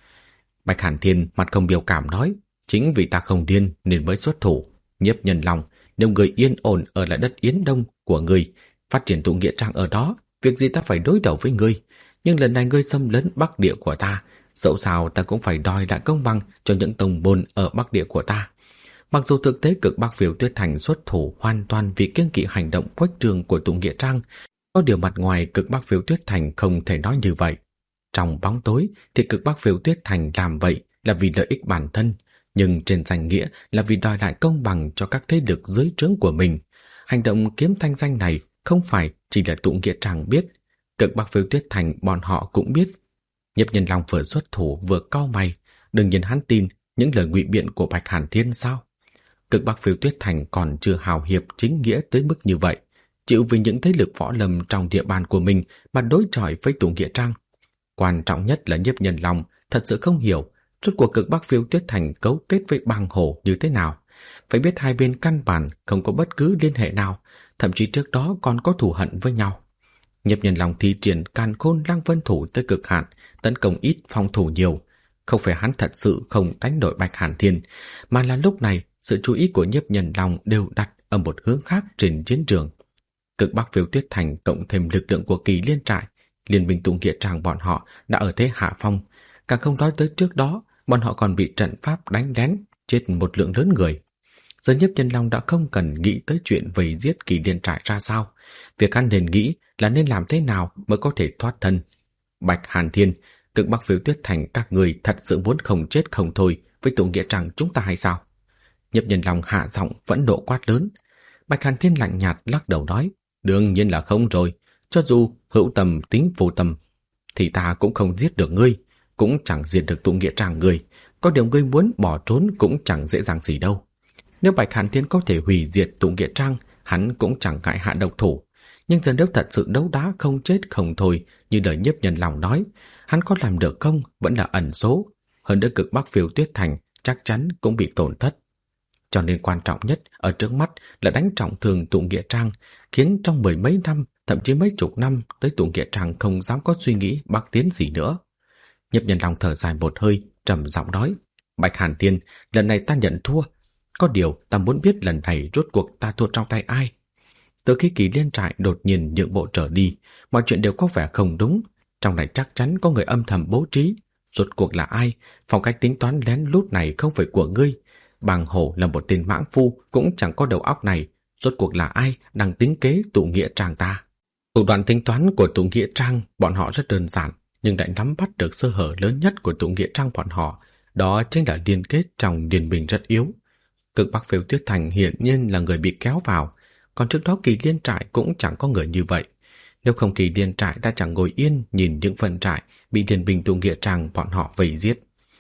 Bạch Hàn Thiên mặt không biểu cảm nói, chính vì ta không điên nên mới xuất thủ. Nhiếp Nhân Long, nếu người yên ổn ở lại đất Yến Đông của người, phát triển tụ nghĩa trang ở đó, việc gì ta phải đối đầu với ngươi. Nhưng lần này ngươi xâm lấn Bắc địa của ta, dẫu sao ta cũng phải đòi lại công bằng cho những tông môn ở Bắc địa của ta. Mặc dù thực tế Cực Bắc Phiêu Tuyết Thành xuất thủ hoàn toàn vì kiêng kỵ hành động khuếch trương của tụ nghĩa trang, có điều mặt ngoài Cực Bắc Phiêu Tuyết Thành không thể nói như vậy. Trong bóng tối thì Cực Bắc Phiêu Tuyết Thành làm vậy là vì lợi ích bản thân, nhưng trên danh nghĩa là vì đòi lại công bằng cho các thế lực dưới trướng của mình. Hành động kiếm thanh danh này không phải chỉ là tụ nghĩa trang biết, Cực Bắc Phiêu Tuyết Thành bọn họ cũng biết. Nhiếp Nhân Long vừa xuất thủ vừa cau mày, đương nhiên hắn tin những lời ngụy biện của Bạch Hàn Thiên sao? Cực Bắc Phiêu Tuyết Thành còn chưa hào hiệp chính nghĩa tới mức như vậy, chịu vì những thế lực võ lâm trong địa bàn của mình mà đối chọi với tụ nghĩa trang. Quan trọng nhất là Nhiếp Nhân Long thật sự không hiểu rốt cuộc Cực Bắc Phiêu Tuyết Thành cấu kết với bang hồ như thế nào. Phải biết hai bên căn bản không có bất cứ liên hệ nào, thậm chí trước đó còn có thù hận với nhau. Nhiếp Nhân Long thi triển Càn Khôn Lăng Vân thủ tới cực hạn, tấn công ít phòng thủ nhiều. Không phải hắn thật sự không đánh đổi Bạch Hàn Thiên, mà là lúc này sự chú ý của Nhiếp Nhân Long đều đặt ở một hướng khác trên chiến trường. Cực Bắc Phiêu Tuyết Thành cộng thêm lực lượng của Kỳ Liên Trại, liên minh tụ nghĩa trang bọn họ đã ở thế hạ phong. Càng không nói tới trước đó, bọn họ còn bị trận pháp đánh lén, chết một lượng lớn người. Giờ Nhiếp Nhân Long đã không cần nghĩ tới chuyện vây giết Kỳ Liên Trại ra sao. Việc hắn nên nghĩ là nên làm thế nào mới có thể thoát thân. Bạch Hàn Thiên, Cực Bắc Phiêu Tuyết Thành các người thật sự muốn không chết không thôi với tụ nghĩa trang chúng ta hay sao? Nhiếp Nhân Long hạ giọng vẫn nộ quát lớn. Bạch Hàn Thiên lạnh nhạt lắc đầu nói, đương nhiên là không rồi. Cho dù hữu tầm tính vô tầm, thì ta cũng không giết được ngươi, cũng chẳng diệt được tụ nghĩa trang ngươi. Có điều ngươi muốn bỏ trốn cũng chẳng dễ dàng gì đâu. Nếu Bạch Hàn Thiên có thể hủy diệt tụ nghĩa trang, hắn cũng chẳng ngại hạ độc thủ. Nhưng giờ nếu thật sự đấu đá không chết không thôi như lời Nhiếp Nhân Long nói, hắn có làm được không vẫn là ẩn số. Hơn nữa Cực Bắc Phiêu Tuyết Thành chắc chắn cũng bị tổn thất. Cho nên quan trọng nhất ở trước mắt là đánh trọng thương tụ nghĩa trang, khiến trong mười mấy năm, thậm chí mấy chục năm tới tụ nghĩa trang không dám có suy nghĩ bắc tiến gì nữa. Nhiếp Nhân Long thở dài một hơi, trầm giọng nói, Bạch Hàn Thiên, lần này ta nhận thua. Có điều ta muốn biết lần này rốt cuộc ta thua trong tay ai. Từ khi Kỳ Liên Trại đột nhiên nhượng bộ trở đi, mọi chuyện đều có vẻ không đúng. Trong này chắc chắn có người âm thầm bố trí. Rốt cuộc là ai? Phong cách tính toán lén lút này không phải của ngươi. Bàng Hổ là một tên mãng phu cũng chẳng có đầu óc này. Rốt cuộc là ai đang tính kế tụ nghĩa trang ta? Thủ đoạn tính toán của tụ nghĩa trang bọn họ rất đơn giản, nhưng lại nắm bắt được sơ hở lớn nhất của tụ nghĩa trang bọn họ. Đó chính là liên kết trong liên minh rất yếu. Cực Bắc Phiêu Tuyết Thành hiển nhiên là người bị kéo vào, còn trước đó Kỳ Liên Trại cũng chẳng có người như vậy. Nếu không Kỳ Liên Trại đã chẳng ngồi yên nhìn những phân trại bị liên minh tụ nghĩa trang bọn họ vây giết.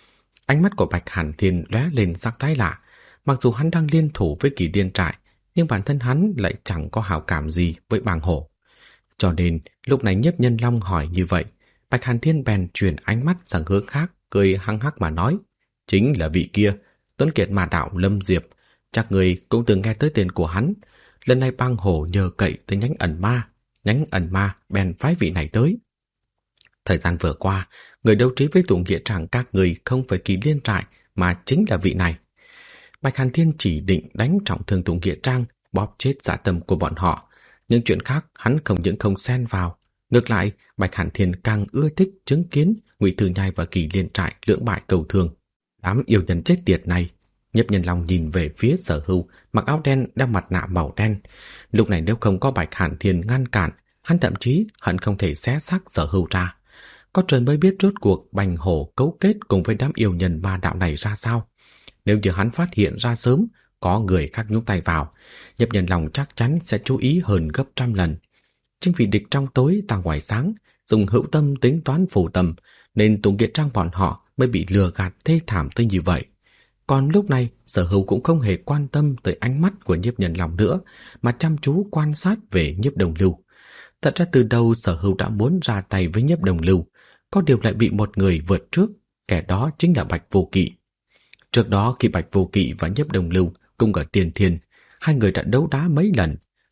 Ánh mắt của Bạch Hàn Thiên lóe lên sắc thái lạ. Mặc dù hắn đang liên thủ với Kỳ Liên Trại, nhưng bản thân hắn lại chẳng có hảo cảm gì với Bàng Hổ. Cho nên lúc này Nhiếp Nhân Long hỏi như vậy, Bạch Hàn Thiên bèn chuyển ánh mắt sang hướng khác, cười hăng hắc mà nói, chính là vị kia, Tuấn Kiệt Ma Đạo Lâm Diệp, chắc người cũng từng nghe tới tên của hắn. Lần này Bàng Hổ nhờ cậy tới nhánh ẩn ma bèn phái vị này tới. Thời gian vừa qua, người đấu trí với tụ nghĩa trang các người không phải Kỳ Liên Trại mà chính là vị này. Bạch Hàn Thiên chỉ định đánh trọng thương tụ nghĩa trang, bóp chết dạ tâm của bọn họ. Nhưng chuyện khác hắn không những không xen vào. Ngược lại, Bạch Hàn Thiên càng ưa thích chứng kiến Ngụy Thư Nhai và Kỳ Liên Trại lưỡng bại cầu thương. Đám yêu nhân chết tiệt này. Nhiếp Nhân Long nhìn về phía Sở Hưu, mặc áo đen đeo mặt nạ màu đen. Lúc này nếu không có Bạch Hàn Thiên ngăn cản, hắn thậm chí hận không thể xé xác Sở Hưu ra. Có trời mới biết rốt cuộc Bành Hổ cấu kết cùng với đám yêu nhân ma đạo này ra sao. Nếu như hắn phát hiện ra sớm, có người khác nhúng tay vào, Nhiếp Nhân Long chắc chắn sẽ chú ý hơn gấp trăm lần. Chính vì địch trong tối ta ngoài sáng, dùng hữu tâm tính toán phù tâm, nên tụ nghĩa trang bọn họ mới bị lừa gạt thê thảm tới như vậy. Còn lúc này, Sở Hưu cũng không hề quan tâm tới ánh mắt của Nhiếp Nhân Long nữa, mà chăm chú quan sát về Nhiếp Đồng Lưu. Thật ra từ đầu Sở Hưu đã muốn ra tay với Nhiếp Đồng Lưu, có điều lại bị một người vượt trước, kẻ đó chính là Bạch Vô Kỵ. Trước đó khi Bạch Vô Kỵ và Nhiếp Đồng Lưu cùng ở Tiền Thiên, hai người đã đấu đá mấy lần.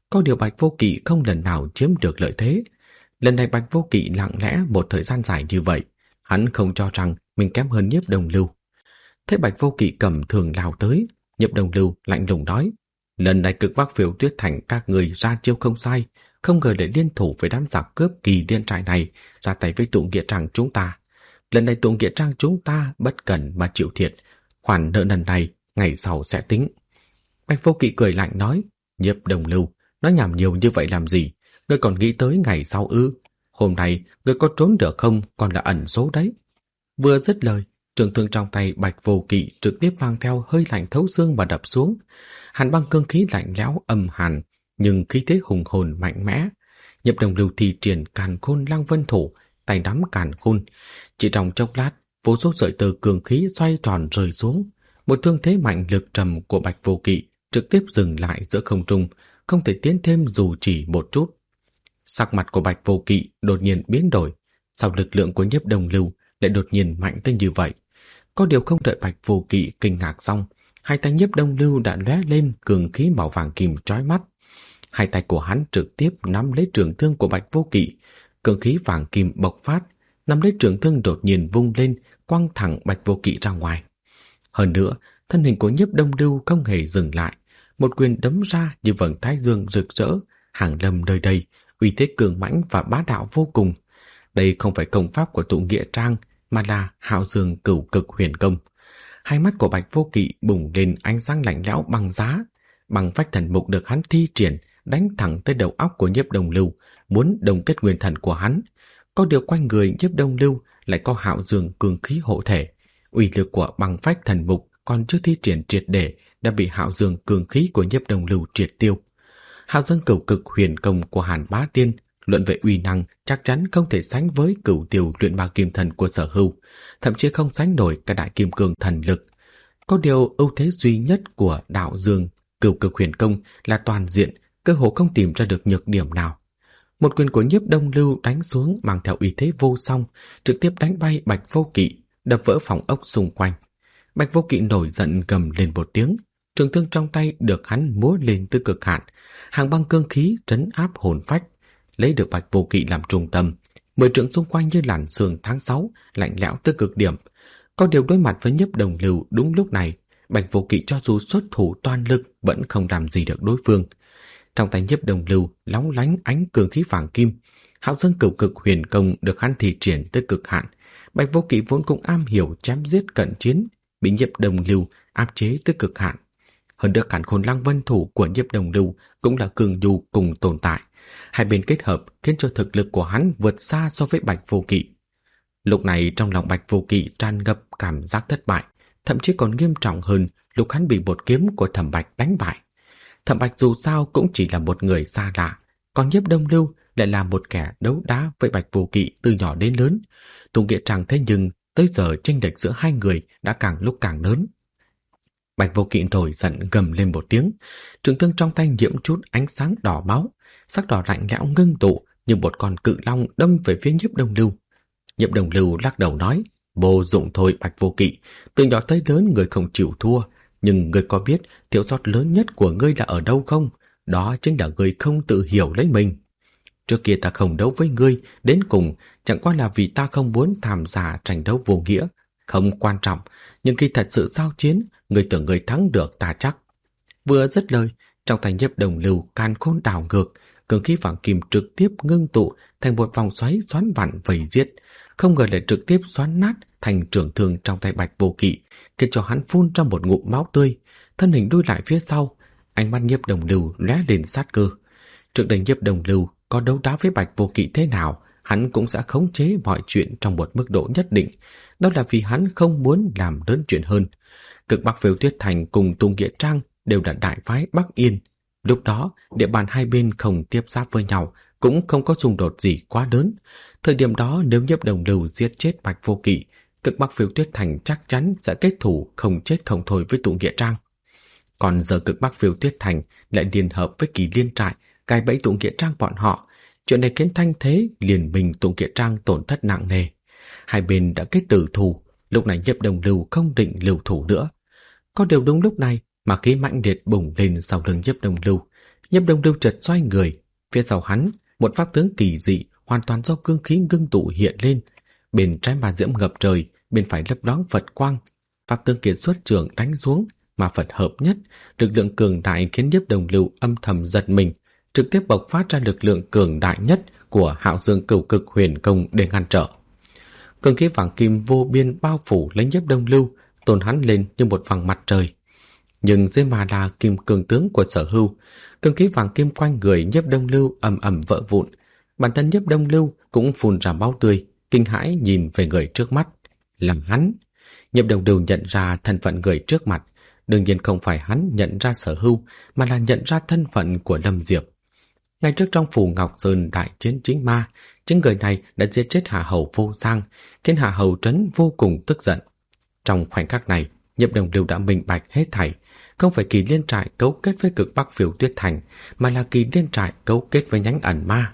Có điều Bạch Vô Kỵ không lần nào chiếm được lợi thế. Lần này Bạch Vô Kỵ lặng lẽ một thời gian dài như vậy, hắn không cho rằng mình kém hơn Nhiếp Đồng Lưu. Thế Bạch Vô Kỵ cầm thường lao tới, Nhiếp Đồng Lưu lạnh lùng nói: lần này Cực Bắc Phiêu Tuyết Thành các người ra chiêu không sai, không ngờ lại liên thủ với đám giặc cướp Kỳ Liên trại này, ra tay với Tụ Nghĩa Trang chúng ta. Lần này Tụ Nghĩa Trang chúng ta bất cẩn mà chịu thiệt, khoản nợ nần này ngày sau sẽ tính. Bạch Vô Kỵ cười lạnh nói: Nhiếp Đồng Lưu, nói nhảm nhiều như vậy làm gì? Ngươi còn nghĩ tới ngày sau ư? Hôm nay ngươi có trốn được không còn là ẩn số đấy. Vừa dứt lời, trường thương trong tay Bạch Vô Kỵ trực tiếp mang theo hơi lạnh thấu xương mà đập xuống. Hàn băng cương khí lạnh lẽo âm hàn, nhưng khí thế hùng hồn mạnh mẽ. Nhiếp Đồng Lưu thi triển Càn Khôn Lăng Vân Thủ, tay nắm càn khôn. Chỉ trong chốc lát, vô số sợi tơ cường khí xoay tròn rơi xuống. Một thương thế mạnh lực trầm của Bạch Vô Kỵ trực tiếp dừng lại giữa không trung, không thể tiến thêm dù chỉ một chút. Sắc mặt của Bạch Vô Kỵ đột nhiên biến đổi, sao lực lượng của Nhiếp Đồng Lưu lại đột nhiên mạnh tới như vậy? Có điều không đợi Bạch Vô Kỵ kinh ngạc xong, hai tay Nhiếp Đồng Lưu đã lóe lên cường khí màu vàng kim chói mắt. Hai tay của hắn trực tiếp nắm lấy trường thương của Bạch Vô Kỵ, cường khí vàng kim bộc phát, nắm lấy trường thương đột nhiên vung lên, quăng thẳng Bạch Vô Kỵ ra ngoài. Hơn nữa, thân hình của Nhiếp Đồng Lưu không hề dừng lại, một quyền đấm ra như vầng thái dương rực rỡ, hàng lâm nơi đây, uy thế cường mãnh và bá đạo vô cùng. Đây không phải công pháp của Tụ Nghĩa Trang, mà là Hạo Dương Cửu Cực Huyền Công. Hai mắt của Bạch Vô Kỵ bùng lên ánh sáng lạnh lẽo băng giá, bằng phách thần mục được hắn thi triển đánh thẳng tới đầu óc của Nhiếp Đồng Lưu, muốn đồng kết nguyên thần của hắn. Có điều quanh người Nhiếp Đồng Lưu lại có Hạo Dương cường khí hộ thể, uy lực của bằng phách thần mục còn chưa thi triển triệt để đã bị Hạo Dương cường khí của Nhiếp Đồng Lưu triệt tiêu. Hạo Dương Cửu Cực Huyền Công của Hàn Bá Tiên luận về uy năng chắc chắn không thể sánh với Cửu Tiêu Luyện Ma Kim Thần của Sở Hưu, thậm chí không sánh nổi cả Đại Kim Cương thần lực. Có điều ưu thế duy nhất của Đạo Dương Cửu Cực Huyền Công là toàn diện, cơ hồ không tìm ra được nhược điểm nào. Một quyền của Nhiếp Đồng Lưu đánh xuống mang theo uy thế vô song, trực tiếp đánh bay Bạch Vô Kỵ, đập vỡ phòng ốc xung quanh. Bạch Vô Kỵ nổi giận gầm lên một tiếng, trường thương trong tay được hắn múa lên tới cực hạn, hàng băng cương khí trấn áp hồn phách, lấy được Bạch Vô Kỵ làm trung tâm. 10 trượng xung quanh như làn sương tháng 6, lạnh lẽo tới cực điểm. Có điều đối mặt với Nhiếp Đồng Lưu đúng lúc này, Bạch Vô Kỵ cho dù xuất thủ toàn lực vẫn không làm gì được đối phương. Trong tay Nhiếp Đồng Lưu lóng lánh ánh cường khí vàng kim, Hạo Dương Cửu Cực Huyền Công được hắn thi triển tới cực hạn. Bạch Vô Kỵ vốn cũng am hiểu chém giết cận chiến, bị Nhiếp Đồng Lưu áp chế tới cực hạn. Hơn nữa Càn Khôn Lăng Vân Thủ của Nhiếp Đồng Lưu cũng là cường nhu cùng tồn tại. Hai bên kết hợp khiến cho thực lực của hắn vượt xa so với Bạch Vô Kỵ. Lúc này trong lòng Bạch Vô Kỵ tràn ngập cảm giác thất bại, thậm chí còn nghiêm trọng hơn lúc hắn bị một kiếm của Thẩm Bạch đánh bại. Thẩm Bạch dù sao cũng chỉ là một người xa lạ, còn Nhiếp Đồng Lưu lại là một kẻ đấu đá với Bạch Vô Kỵ từ nhỏ đến lớn. Tụ Nghĩa Trang thế nhưng tới giờ chênh lệch giữa hai người đã càng lúc càng lớn. Bạch Vô Kỵ nổi giận gầm lên một tiếng, trường thương trong tay nhiễm chút ánh sáng đỏ máu, sắc đỏ lạnh lẽo ngưng tụ như một con cự long đâm về phía Nhiếp Đồng Lưu. Nhiếp Đồng Lưu lắc đầu nói: vô dụng thôi Bạch Vô Kỵ, từ nhỏ tới lớn người không chịu thua, nhưng người có biết thiếu sót lớn nhất của ngươi là ở đâu không? Đó chính là ngươi không tự hiểu lấy mình. Trước kia ta không đấu với ngươi, đến cùng chẳng qua là vì ta không muốn tham gia tranh đấu vô nghĩa, không quan trọng, nhưng khi thật sự giao chiến, ngươi tưởng ngươi thắng được ta chắc. Vừa dứt lời, trong tay Nhiếp Đồng Lưu càn khôn đảo ngược, cường khí vàng kim trực tiếp ngưng tụ thành một vòng xoáy xoắn vặn vây giết, không ngờ lại trực tiếp xoắn nát thành trường thương trong tay Bạch Vô Kỵ, khiến cho hắn phun ra một ngụm máu tươi, thân hình đuôi lại phía sau. Ánh mắt Nhiếp Đồng Lưu lóe lên sát cơ. Trước đây Nhiếp Đồng Lưu có đấu đá với Bạch Vô Kỵ thế nào, hắn cũng sẽ khống chế mọi chuyện trong một mức độ nhất định, đó là vì hắn không muốn làm lớn chuyện hơn. Cực Bắc Phiêu Tuyết Thành cùng Tụ Nghĩa Trang đều là đại phái Bắc Yên. Lúc đó, địa bàn hai bên không tiếp giáp với nhau, cũng không có xung đột gì quá lớn. Thời điểm đó nếu Nhiếp Đồng Lưu giết chết Bạch Vô Kỵ, Cực Bắc Phiêu Tuyết Thành chắc chắn sẽ kết thủ không chết không thôi với Tụ Nghĩa Trang. Còn giờ Cực Bắc Phiêu Tuyết Thành lại liên hợp với Kỳ Liên trại, cài bẫy Tụ Nghĩa Trang bọn họ. Chuyện này khiến thanh thế liền mình Tụ Nghĩa Trang tổn thất nặng nề. Hai bên đã kết tử thù, lúc này Nhiếp Đồng Lưu không định lưu thủ nữa. Có điều đúng lúc này mà khí mãnh liệt bùng lên sau lưng Nhiếp Đồng Lưu. Nhiếp Đông Lưu chợt xoay người, phía sau hắn, một pháp tướng kỳ dị hoàn toàn do cương khí ngưng tụ hiện lên. Bên trái ma diễm ngập trời, bên phải lấp loáng Phật quang. Pháp tướng kia xuất trường đánh xuống, mà Phật hợp nhất, lực lượng cường đại khiến Nhiếp Đông Lưu âm thầm giật mình, trực tiếp bộc phát ra lực lượng cường đại nhất của Hạo Dương Cửu Cực Huyền Công để ngăn trở. Cường khí vàng kim vô biên bao phủ lấy Nhiếp Đông Lưu, tôn hắn lên như một vầng mặt trời. Nhưng dưới mà là kim cường tướng của Sở Hưu, cường khí vàng kim quanh người Nhiếp Đông Lưu ầm ầm vỡ vụn. Bản thân Nhiếp Đông Lưu cũng phun ra máu tươi, kinh hãi nhìn về người trước mắt. Làm hắn. Nhiếp Đông Lưu nhận ra thân phận người trước mặt. Đương nhiên không phải hắn nhận ra Sở Hưu, mà là nhận ra thân phận của Lâm Diệp. Ngay trước trong phủ Ngọc Sơn đại chiến chính ma, chính người này đã giết chết Hạ Hầu Vô Giang, khiến Hạ Hầu Trấn vô cùng tức giận. Trong khoảnh khắc này, Nhiếp Đông Lưu đã minh bạch hết thảy, không phải Kỳ Liên Trại cấu kết với Cực Bắc Phiêu Tuyết Thành, mà là Kỳ Liên Trại cấu kết với nhánh ẩn ma.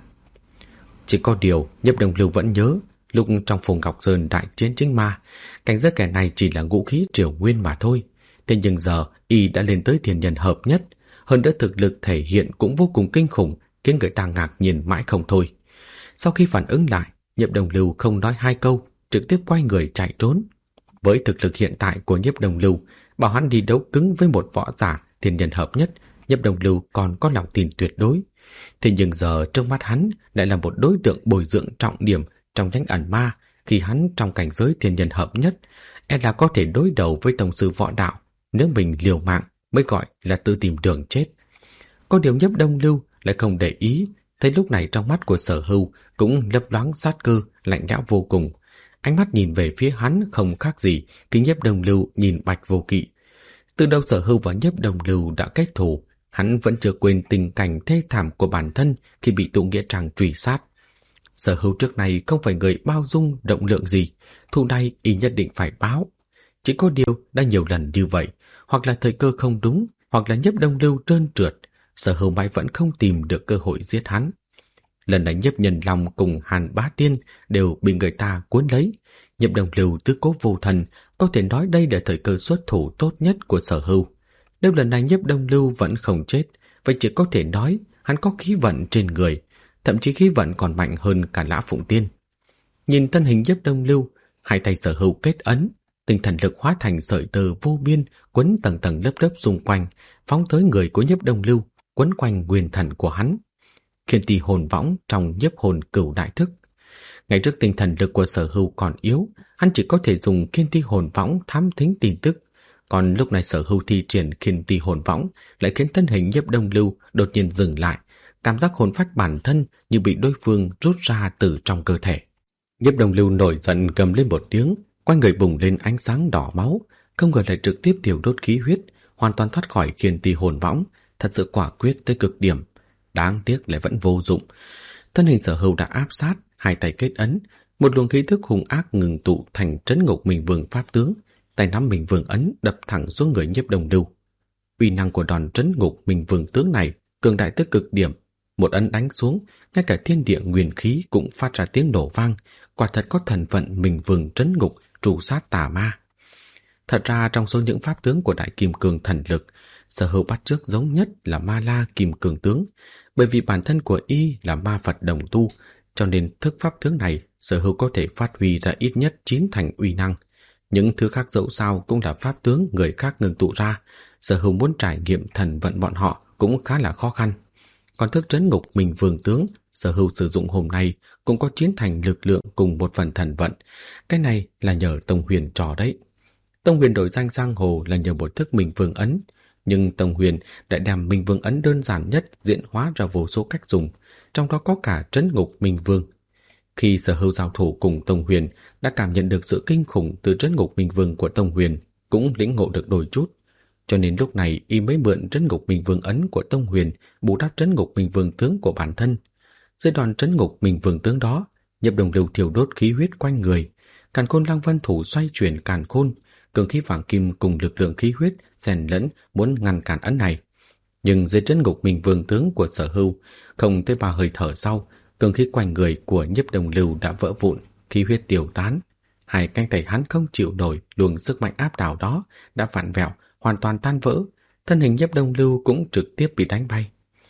Chỉ có điều, Nhiếp Đông Lưu vẫn nhớ, lúc trong phủ Ngọc Sơn đại chiến chính ma, cảnh giới kẻ này chỉ là ngũ khí triều nguyên mà thôi. Thế nhưng giờ, y đã lên tới thiên nhân hợp nhất, hơn nữa thực lực thể hiện cũng vô cùng kinh khủng, khiến người ta ngạc nhiên mãi không thôi. Sau khi phản ứng lại, Nhiếp Đông Lưu không nói hai câu, trực tiếp quay người chạy trốn. Với thực lực hiện tại của Nhiếp Đông Lưu, bảo hắn đi đấu cứng với một võ giả thiên nhân hợp nhất, Nhiếp Đông Lưu còn có lòng tin tuyệt đối. Thế nhưng giờ trước mắt hắn lại là một đối tượng bồi dưỡng trọng điểm trong nhánh ẩn ma, khi hắn trong cảnh giới thiên nhân hợp nhất, là có thể đối đầu với tông sư võ đạo. Nếu mình liều mạng mới gọi là tự tìm đường chết. Có điều Nhiếp Đông Lưu lại không để ý, thấy lúc này trong mắt của Sở Hưu cũng lấp loáng sát cơ, lạnh lẽo vô cùng. Ánh mắt nhìn về phía hắn không khác gì khi Nhiếp Đông Lưu nhìn Bạch Vô Kỵ. Từ đầu Sở Hưu và Nhiếp Đông Lưu đã kết thù, hắn vẫn chưa quên tình cảnh thê thảm của bản thân khi bị tụ nghĩa trang truy sát. Sở Hưu trước này không phải người bao dung rộng lượng gì, thù này y nhất định phải báo. Chỉ có điều đã nhiều lần như vậy, hoặc là thời cơ không đúng, hoặc là Nhiếp Đông Lưu trơn trượt, Sở Hưu mãi vẫn không tìm được cơ hội giết hắn. Lần này Nhiếp Nhân Long cùng Hàn Bá Tiên đều bị người ta cuốn lấy. Nhiếp Đông Lưu tứ cố vô thần, có thể nói đây là thời cơ xuất thủ tốt nhất của Sở Hưu. Nếu lần này Nhiếp Đông Lưu vẫn không chết, vậy chỉ có thể nói hắn có khí vận trên người, thậm chí khí vận còn mạnh hơn cả Lã Phụng Tiên. Nhìn thân hình Nhiếp Đông Lưu, hai tay Sở Hưu kết ấn, tinh thần lực hóa thành sợi tơ vô biên quấn tầng tầng lớp lớp xung quanh, phóng tới người của Nhiếp Đông Lưu, quấn quanh nguyên thần của hắn. Khiên ti hồn võng trong nhiếp hồn cửu đại thức. Ngay trước tinh thần lực của Sở Hưu còn yếu, hắn chỉ có thể dùng khiên ti hồn võng thám thính tin tức. Còn lúc này Sở Hưu thi triển khiên ti hồn võng lại khiến thân hình Nhiếp Đông Lưu đột nhiên dừng lại, cảm giác hồn phách bản thân như bị đối phương rút ra từ trong cơ thể. Nhiếp Đông Lưu nổi giận gầm lên một tiếng, quanh người bùng lên ánh sáng đỏ máu, không ngờ lại trực tiếp thiêu đốt khí huyết, hoàn toàn thoát khỏi khiên ti hồn võng, thật sự quả quyết tới cực điểm. Đáng tiếc lại vẫn vô dụng. Thân hình Sở Hưu đã áp sát, hai tay kết ấn, một luồng khí thức hung ác ngừng tụ thành Trấn Ngục Minh Vương pháp tướng, tay nắm Minh Vương ấn đập thẳng xuống người Nhiếp Đông Lưu. Uy năng của đòn Trấn Ngục Minh Vương tướng này cường đại tới cực điểm, một ấn đánh xuống, ngay cả thiên địa nguyên khí cũng phát ra tiếng nổ vang, quả thật có thần vận Minh Vương trấn ngục trụ sát tà ma. Thật ra trong số những pháp tướng của Đại Kim Cương thần lực, Sở Hưu bắt chước giống nhất là Ma La Kim Cương tướng, bởi vì bản thân của y là ma Phật đồng tu, cho nên thức pháp tướng này Sở Hưu có thể phát huy ra ít nhất 9 thành uy năng. Những thứ khác dẫu sao cũng là pháp tướng người khác ngừng tụ ra, Sở Hưu muốn trải nghiệm thần vận bọn họ cũng khá là khó khăn. Còn thức trấn ngục Minh Vương tướng Sở Hưu sử dụng hôm nay cũng có chiến thành lực lượng cùng một phần thần vận. Cái này là nhờ Tông Huyền trò đấy. Tông Huyền đổi danh giang hồ là nhờ một thức Minh Vương ấn, nhưng Tông Huyền đã đem Minh Vương ấn đơn giản nhất diễn hóa ra vô số cách dùng, trong đó có cả trấn ngục Minh Vương. Khi Sở Hưu giao thủ cùng Tông Huyền, đã cảm nhận được sự kinh khủng từ trấn ngục Minh Vương của Tông Huyền, cũng lĩnh ngộ được đôi chút. Cho nên lúc này y mới mượn trấn ngục Minh Vương ấn của Tông Huyền bù đắp trấn ngục Minh Vương tướng của bản thân. Dưới đòn trấn ngục Minh Vương tướng đó, Nhiếp Đông Lưu thiêu đốt khí huyết quanh người, Càn Khôn Lăng Vân thủ xoay chuyển càn khôn, cường khí vàng kim cùng lực lượng khí huyết xen lẫn muốn ngăn cản ấn này. Nhưng dưới trấn ngục Minh Vương tướng của Sở Hưu, không tới 3 hơi thở sau, cường khí quanh người của Nhiếp Đông Lưu đã vỡ vụn, khí huyết tiêu tán. Hai cánh tay hắn không chịu nổi luồng sức mạnh áp đảo đó, đã vặn vẹo, hoàn toàn tan vỡ, thân hình Nhiếp Đông Lưu cũng trực tiếp bị đánh bay.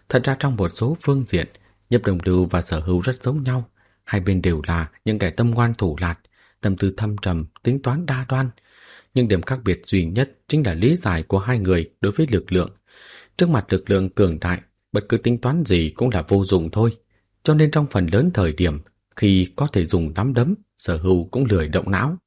Thật ra trong một số phương diện, Nhiếp Đồng Lưu và Sở Hữu rất giống nhau. Hai bên đều là những kẻ tâm ngoan thủ lạt, tâm tư thâm trầm, tính toán đa đoan. Nhưng điểm khác biệt duy nhất chính là lý giải của hai người đối với lực lượng. Trước mặt lực lượng cường đại, bất cứ tính toán gì cũng là vô dụng thôi. Cho nên trong phần lớn thời điểm, khi có thể dùng nắm đấm, Sở Hữu cũng lười động não.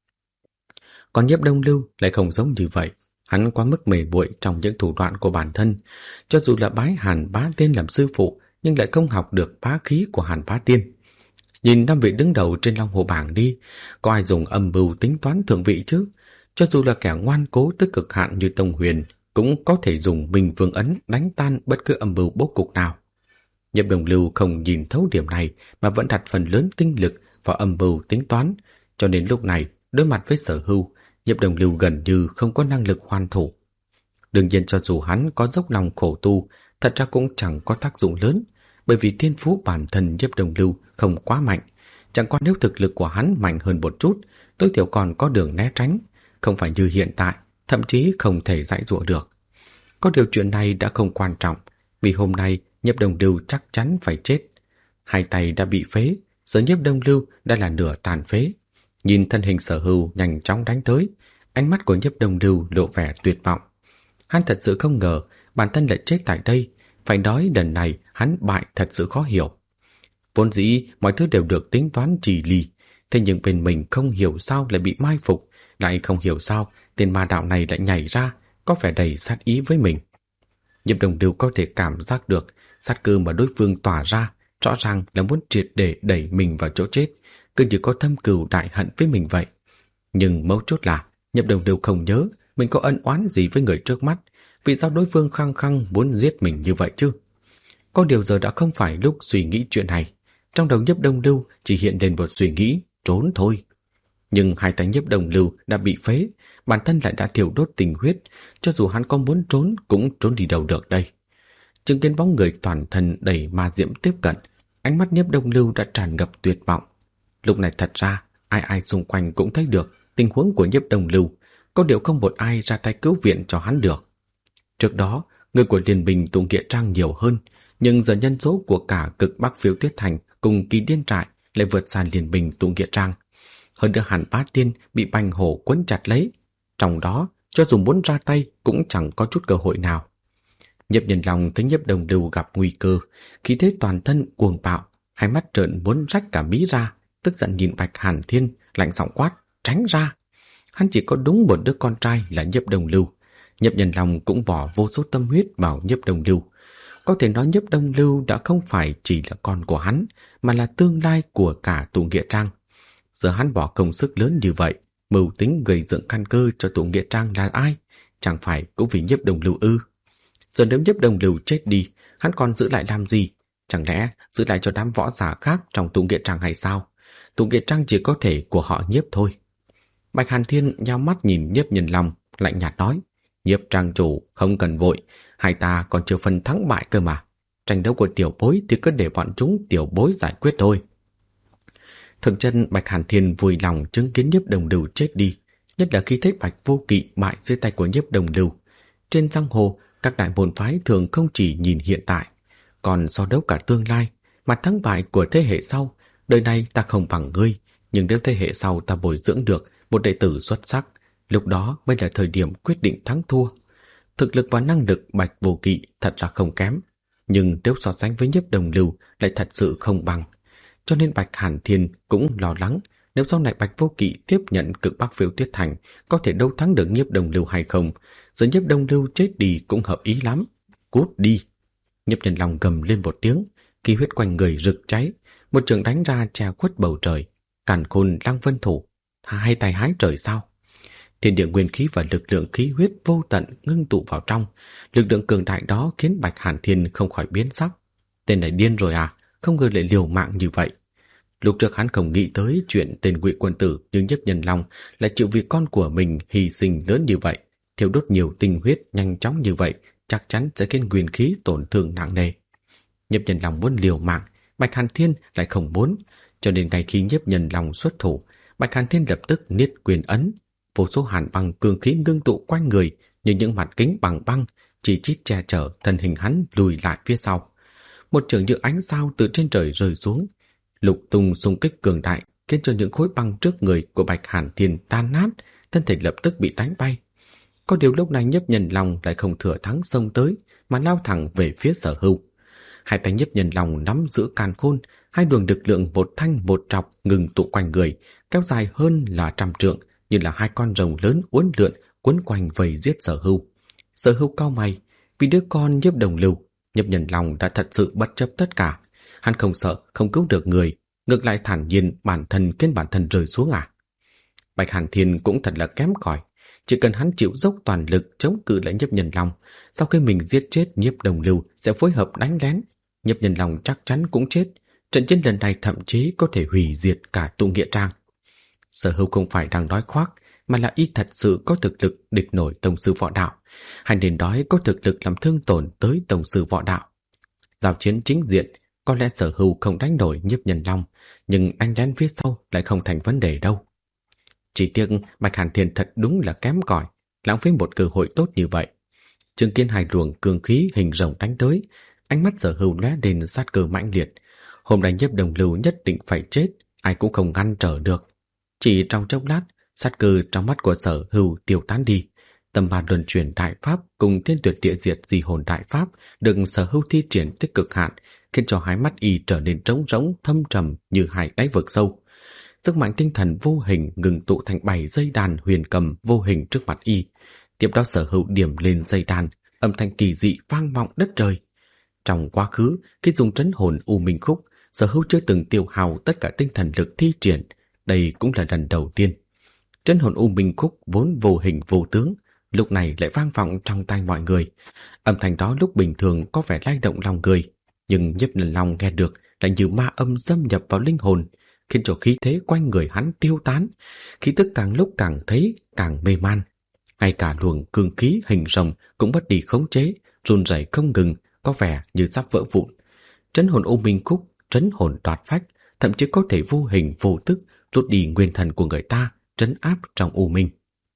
Còn Nhiếp Đông Lưu lại không giống như vậy. Hắn quá mức mê muội trong những thủ đoạn của bản thân. Cho dù là bái Hàn Bá Tiên làm sư phụ, nhưng lại không học được bá khí của Hàn Bá Tiên. Nhìn 5 vị đứng đầu trên Long Hồ bảng đi, có ai dùng âm mưu tính toán thượng vị chứ? Cho dù là kẻ ngoan cố tới cực hạn như Tông Huyền, cũng có thể dùng Minh Vương Ấn đánh tan bất cứ âm mưu bố cục nào. Nhiếp Đồng Lưu không nhìn thấu điểm này mà vẫn đặt phần lớn tinh lực vào âm mưu tính toán, cho nên lúc này đối mặt với Sở Hữu, Nhiếp Đồng Lưu gần như không có năng lực hoàn thủ. Đương nhiên cho dù hắn có dốc lòng khổ tu, thật ra cũng chẳng có tác dụng lớn, bởi vì thiên phú bản thân Nhiếp Đồng Lưu không quá mạnh. Chẳng qua nếu thực lực của hắn mạnh hơn một chút, tối thiểu còn có đường né tránh, không phải như hiện tại, thậm chí không thể dạy dỗ được. Có điều chuyện này đã không quan trọng, vì hôm nay Nhiếp Đồng Lưu chắc chắn phải chết. Hai tay đã bị phế, giờ Nhiếp Đồng Lưu đã là nửa tàn phế. Nhìn thân hình Sở Hữu nhanh chóng đánh tới, ánh mắt của Nhiếp Đồng Lưu lộ vẻ tuyệt vọng. Hắn thật sự không ngờ bản thân lại chết tại đây, phải nói lần này hắn bại thật sự khó hiểu. Vốn dĩ mọi thứ đều được tính toán chỉ lì, thế nhưng bên mình không hiểu sao lại bị mai phục, lại không hiểu sao tên ma đạo này lại nhảy ra, có vẻ đầy sát ý với mình. Nhiếp Đồng Lưu có thể cảm giác được sát cơ mà đối phương tỏa ra, rõ ràng là muốn triệt để đẩy mình vào chỗ chết, cứ như có thâm cừu đại hận với mình vậy. Nhưng mấu chốt là Nhiếp Đồng Lưu không nhớ mình có ân oán gì với người trước mắt, vì sao đối phương khăng khăng muốn giết mình như vậy chứ? Có điều giờ đã không phải lúc suy nghĩ chuyện này. Trong đầu Nhiếp Đồng Lưu chỉ hiện lên một suy nghĩ, trốn thôi. Nhưng hai tay Nhiếp Đồng Lưu đã bị phế, bản thân lại đã thiêu đốt tình huyết, cho dù hắn có muốn trốn cũng trốn đi đâu được đây. Chứng kiến bóng người toàn thân đầy ma diễm tiếp cận, ánh mắt Nhiếp Đồng Lưu đã tràn ngập tuyệt vọng. Lúc này thật ra, ai ai xung quanh cũng thấy được tình huống của Nhiếp Đồng Lưu, có điều không một ai ra tay cứu viện cho hắn được. Trước đó, người của Liên Bình Tụ Nghĩa Trang nhiều hơn, nhưng giờ nhân số của cả cực Bắc Phiêu Tuyết Thành cùng Kỳ Điên Trại lại vượt xa Liên Bình Tụ Nghĩa Trang. Hơn nữa Hàn Bá Tiên bị Bành Hổ quấn chặt lấy, trong đó cho dù muốn ra tay cũng chẳng có chút cơ hội nào. Nhiếp Nhân Long thấy Nhiếp Đồng Lưu gặp nguy cơ, khí thế toàn thân cuồng bạo, hai mắt trợn muốn rách cả mí ra, tức giận nhìn Bạch Hàn Thiên, lạnh giọng quát, tránh ra. Hắn chỉ có đúng một đứa con trai là Nhiếp Đồng Lưu. Nhiếp Nhân Long cũng bỏ vô số tâm huyết vào Nhiếp Đồng Lưu. Có thể nói Nhiếp Đồng Lưu đã không phải chỉ là con của hắn, mà là tương lai của cả Tụ Nghĩa Trang. Giờ hắn bỏ công sức lớn như vậy, mưu tính gây dựng căn cơ cho Tụ Nghĩa Trang là ai? Chẳng phải cũng vì Nhiếp Đồng Lưu ư? Giờ nếu Nhiếp Đồng Lưu chết đi, hắn còn giữ lại làm gì? Chẳng lẽ giữ lại cho đám võ giả khác trong Tụ Nghĩa Trang hay sao? Tụ Nghĩa Trang chỉ có thể của họ Nhiếp thôi. Bạch Hàn Thiên nhao mắt nhìn Nhiếp Nhân Long, lạnh nhạt nói, Nhiếp trang chủ không cần vội, hai ta còn chưa phân thắng bại cơ mà. Tranh đấu của tiểu bối thì cứ để bọn chúng tiểu bối giải quyết thôi. Thực chân Bạch Hàn Thiên vui lòng chứng kiến Nhiếp Đồng Lưu chết đi, nhất là khi thấy Bạch Vô Kỵ bại dưới tay của Nhiếp Đồng Lưu. Trên giang hồ, các đại môn phái thường không chỉ nhìn hiện tại, còn so đấu cả tương lai, mặt thắng bại của thế hệ sau. Đời này ta không bằng ngươi, nhưng nếu thế hệ sau ta bồi dưỡng được một đệ tử xuất sắc, lúc đó mới là thời điểm quyết định thắng thua. Thực lực và năng lực Bạch Vô Kỵ thật ra không kém, nhưng nếu so sánh với Nhiếp Đồng Lưu lại thật sự không bằng. Cho nên Bạch Hàn Thiên cũng lo lắng, nếu sau này Bạch Vô Kỵ tiếp nhận cực Bắc Phiêu Tuyết Thành, có thể đấu thắng được Nhiếp Đồng Lưu hay không. Giờ Nhiếp Đồng Lưu chết đi cũng hợp ý lắm. Cút đi! Nhiếp Nhân Long gầm lên một tiếng, khí huyết quanh người rực cháy, một trường đánh ra che khuất bầu trời. Càn Khôn Lăng Vân Thủ, hai tay hái trời sao? Thiên địa nguyên khí và lực lượng khí huyết vô tận ngưng tụ vào trong. Lực lượng cường đại đó khiến Bạch Hàn Thiên không khỏi biến sắc. Tên này điên rồi à? Không ngờ lại liều mạng như vậy. Lúc trước hắn không nghĩ tới chuyện tên Ngụy Quân Tử nhưng Nhiếp Nhân Long lại chịu vì con của mình hy sinh lớn như vậy, thiêu đốt nhiều tinh huyết nhanh chóng như vậy, chắc chắn sẽ khiến nguyên khí tổn thương nặng nề. Nhiếp Nhân Long muốn liều mạng, Bạch Hàn Thiên lại không muốn, cho nên ngay khi Nhiếp Nhân Long xuất thủ, Bạch Hàn Thiên lập tức niết quyền ấn, vô số hàn băng cương khí ngưng tụ quanh người như những mặt kính bằng băng, chỉ chít che chở thân hình hắn lùi lại phía sau. một trường như ánh sao từ trên trời rơi xuống. Lục tung xung kích cường đại khiến cho những khối băng trước người của Bạch Hàn Thiên tan nát, thân thể lập tức bị đánh bay. Có điều lúc này Nhiếp Nhân Long lại không thừa thắng xông tới mà lao thẳng về phía Sở Hưu. Hai tay Nhiếp Nhân Long nắm giữ càn khôn, hai luồng lực lượng một thanh một trọc ngừng tụ quanh người, kéo dài hơn là 100 trượng, như là hai con rồng lớn uốn lượn quấn quanh vây giết Sở Hưu. Sở Hưu cau mày, vì đứa con Nhiếp Đồng Lưu, Nhiếp Nhân Long đã thật sự bất chấp tất cả. Hắn không sợ, không cứu được người, ngược lại thản nhiên bản thân khiến bản thân rơi xuống à? Bạch Hàn Thiên cũng thật là kém cỏi, chỉ cần hắn chịu dốc toàn lực chống cự lại Nhiếp Nhân Long, sau khi mình giết chết Nhiếp Đồng Lưu sẽ phối hợp đánh lén, Nhiếp Nhân Long chắc chắn cũng chết. Trận chiến lần này thậm chí có thể hủy diệt cả tụ nghĩa trang. Sở Hưu không phải đang nói khoác, mà là y thật sự có thực lực địch nổi tông sư võ đạo, hay nên nói có thực lực làm thương tổn tới tông sư võ đạo. Giao chiến chính diện, có lẽ Sở Hưu không đánh nổi Nhiếp Nhân Long, nhưng đánh lén phía sau lại không thành vấn đề đâu. Chỉ tiếc Bạch Hàn Thiên thật đúng là kém cỏi, lãng phí một cơ hội tốt như vậy. Chứng kiến hai luồng cương khí hình rồng đánh tới, ánh mắt Sở Hưu lóe lên sát cơ mãnh liệt. Hôm nay Nhiếp Đồng Lưu nhất định phải chết, ai cũng không ngăn trở được. Chỉ trong chốc lát, sát cơ trong mắt của Sở Hưu tiêu tán đi. Tâm ma luân chuyển đại pháp cùng thiên tuyệt địa diệt di hồn đại pháp được Sở Hưu thi triển tích cực hạn, khiến cho hai mắt y trở nên trống rỗng thâm trầm như hai đáy vực sâu. Sức mạnh tinh thần vô hình ngừng tụ thành 7 dây đàn huyền cầm vô hình trước mặt y. Tiếp đó Sở Hưu điểm lên dây đàn, âm thanh kỳ dị vang vọng đất trời. Trong quá khứ, khi dùng trấn hồn U Minh Khúc, Sở Hưu chưa từng tiêu hao tất cả tinh thần lực thi triển, đây cũng là lần đầu tiên. Trấn hồn U Minh Khúc vốn vô hình vô tướng, lúc này lại vang vọng trong tai mọi người. Âm thanh đó lúc bình thường có vẻ lay động lòng người, nhưng Nhiếp Nhân Long nghe được lại như ma âm xâm nhập vào linh hồn, khiến cho khí thế quanh người hắn tiêu tán, khí tức càng lúc càng thấy càng mê man. Ngay cả luồng cương khí hình rồng cũng mất đi khống chế, run rẩy không ngừng, có vẻ như sắp vỡ vụn. Trấn hồn U Minh Khúc, trấn hồn đoạt phách, thậm chí có thể vô hình vô tức rút đi nguyên thần của người ta, trấn áp trong U Minh.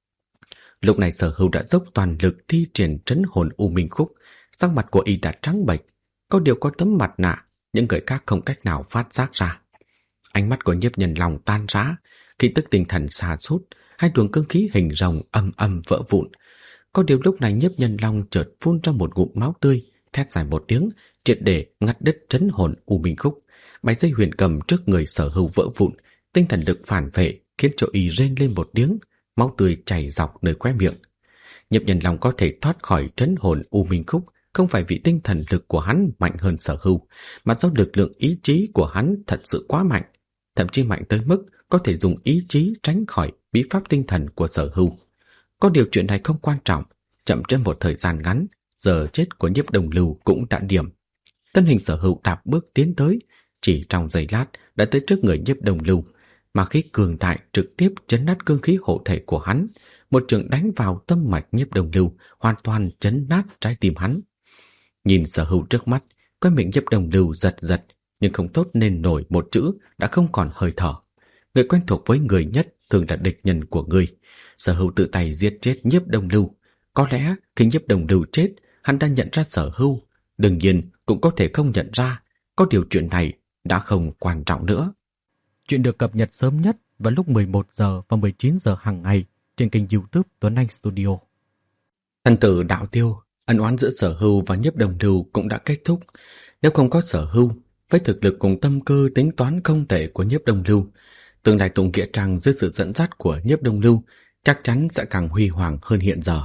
Lúc này Sở Hưu đã dốc toàn lực thi triển trấn hồn U Minh Khúc, sắc mặt của y đã trắng bệch, có điều có tấm mặt nạ, những người khác không cách nào phát giác ra. Ánh mắt của Nhiếp Nhân Long tan rã, khí tức tinh thần sa sút, hai luồng cương khí hình rồng âm âm vỡ vụn. Có điều lúc này Nhiếp Nhân Long chợt phun ra một ngụm máu tươi, thét dài một tiếng, triệt để ngắt đứt trấn hồn U Minh Khúc. 7 dây huyền cầm trước người Sở Hưu vỡ vụn, tinh thần lực phản vệ khiến cho y rên lên một tiếng, máu tươi chảy dọc nơi khóe miệng. Nhiếp Nhân Long có thể thoát khỏi trấn hồn U Minh Khúc không phải vì tinh thần lực của hắn mạnh hơn Sở Hưu, mà do lực lượng ý chí của hắn thật sự quá mạnh, thậm chí mạnh tới mức có thể dùng ý chí tránh khỏi bí pháp tinh thần của Sở Hưu. Có điều chuyện này không quan trọng, chậm trên một thời gian ngắn, giờ chết của Nhiếp Đồng Lưu cũng đã điểm. Thân hình Sở Hưu đạp bước tiến tới, chỉ trong giây lát đã tới trước người Nhiếp Đồng Lưu, mà khí cường đại trực tiếp chấn nát cương khí hộ thể của hắn, một trường đánh vào tâm mạch Nhiếp Đồng Lưu, hoàn toàn chấn nát trái tim hắn. Nhìn Sở Hưu trước mắt, cái miệng Nhiếp Đồng Lưu giật giật, nhưng không thốt nên nổi một chữ, đã không còn hơi thở. Người quen thuộc với người nhất thường là địch nhân của người. Sở Hưu tự tay giết chết Nhiếp Đồng Lưu. Có lẽ khi Nhiếp Đồng Lưu chết, hắn đã nhận ra Sở Hưu, đương nhiên cũng có thể không nhận ra. Có điều chuyện này đã không quan trọng nữa. Chuyện được cập nhật sớm nhất vào lúc 11 giờ và 19 giờ hàng ngày trên kênh YouTube Tuấn Anh Studio. Thần tử đạo tiêu, ân oán giữa Sở Hưu và Nhiếp Đồng Lưu cũng đã kết thúc. Nếu không có Sở Hưu, với thực lực cùng tâm cơ tính toán không tệ của Nhiếp Đồng Lưu, tương lai Tùng Nghĩa Trang dưới sự dẫn dắt của Nhiếp Đồng Lưu chắc chắn sẽ càng huy hoàng hơn hiện giờ.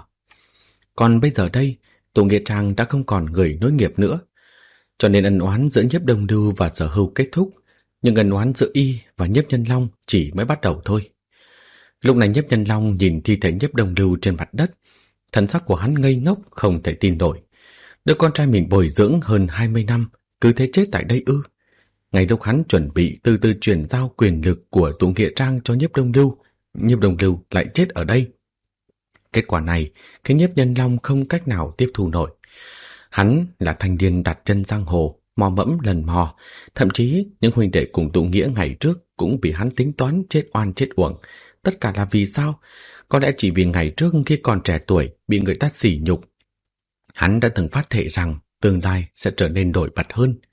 Còn bây giờ đây, Tùng Nghĩa Trang đã không còn người nối nghiệp nữa, cho nên ân oán giữa Nhiếp Đồng Lưu và Sở Hưu kết thúc, nhưng ân oán giữa y và Nhiếp Nhân Long chỉ mới bắt đầu thôi. Lúc này Nhiếp Nhân Long nhìn thi thể Nhiếp Đồng Lưu trên mặt đất, thần sắc của hắn ngây ngốc không thể tin nổi. Đứa con trai mình bồi dưỡng hơn 20 năm, cứ thế chết tại đây ư? Ngay lúc hắn chuẩn bị từ từ chuyển giao quyền lực của Tùng Nghĩa Trang cho Nhiếp Đồng Lưu lại chết ở đây. Kết quả này khiến Nhiếp Nhân Long không cách nào tiếp thu nổi. Hắn là thanh niên đặt chân giang hồ, mò mẫm lần mò, thậm chí những huynh đệ cùng Tùng Nghĩa ngày trước cũng bị hắn tính toán chết oan chết uổng. Tất cả là vì sao? Có lẽ chỉ vì ngày trước khi còn trẻ tuổi bị người ta sỉ nhục. Hắn đã từng phát thệ rằng tương lai sẽ trở nên nổi bật hơn.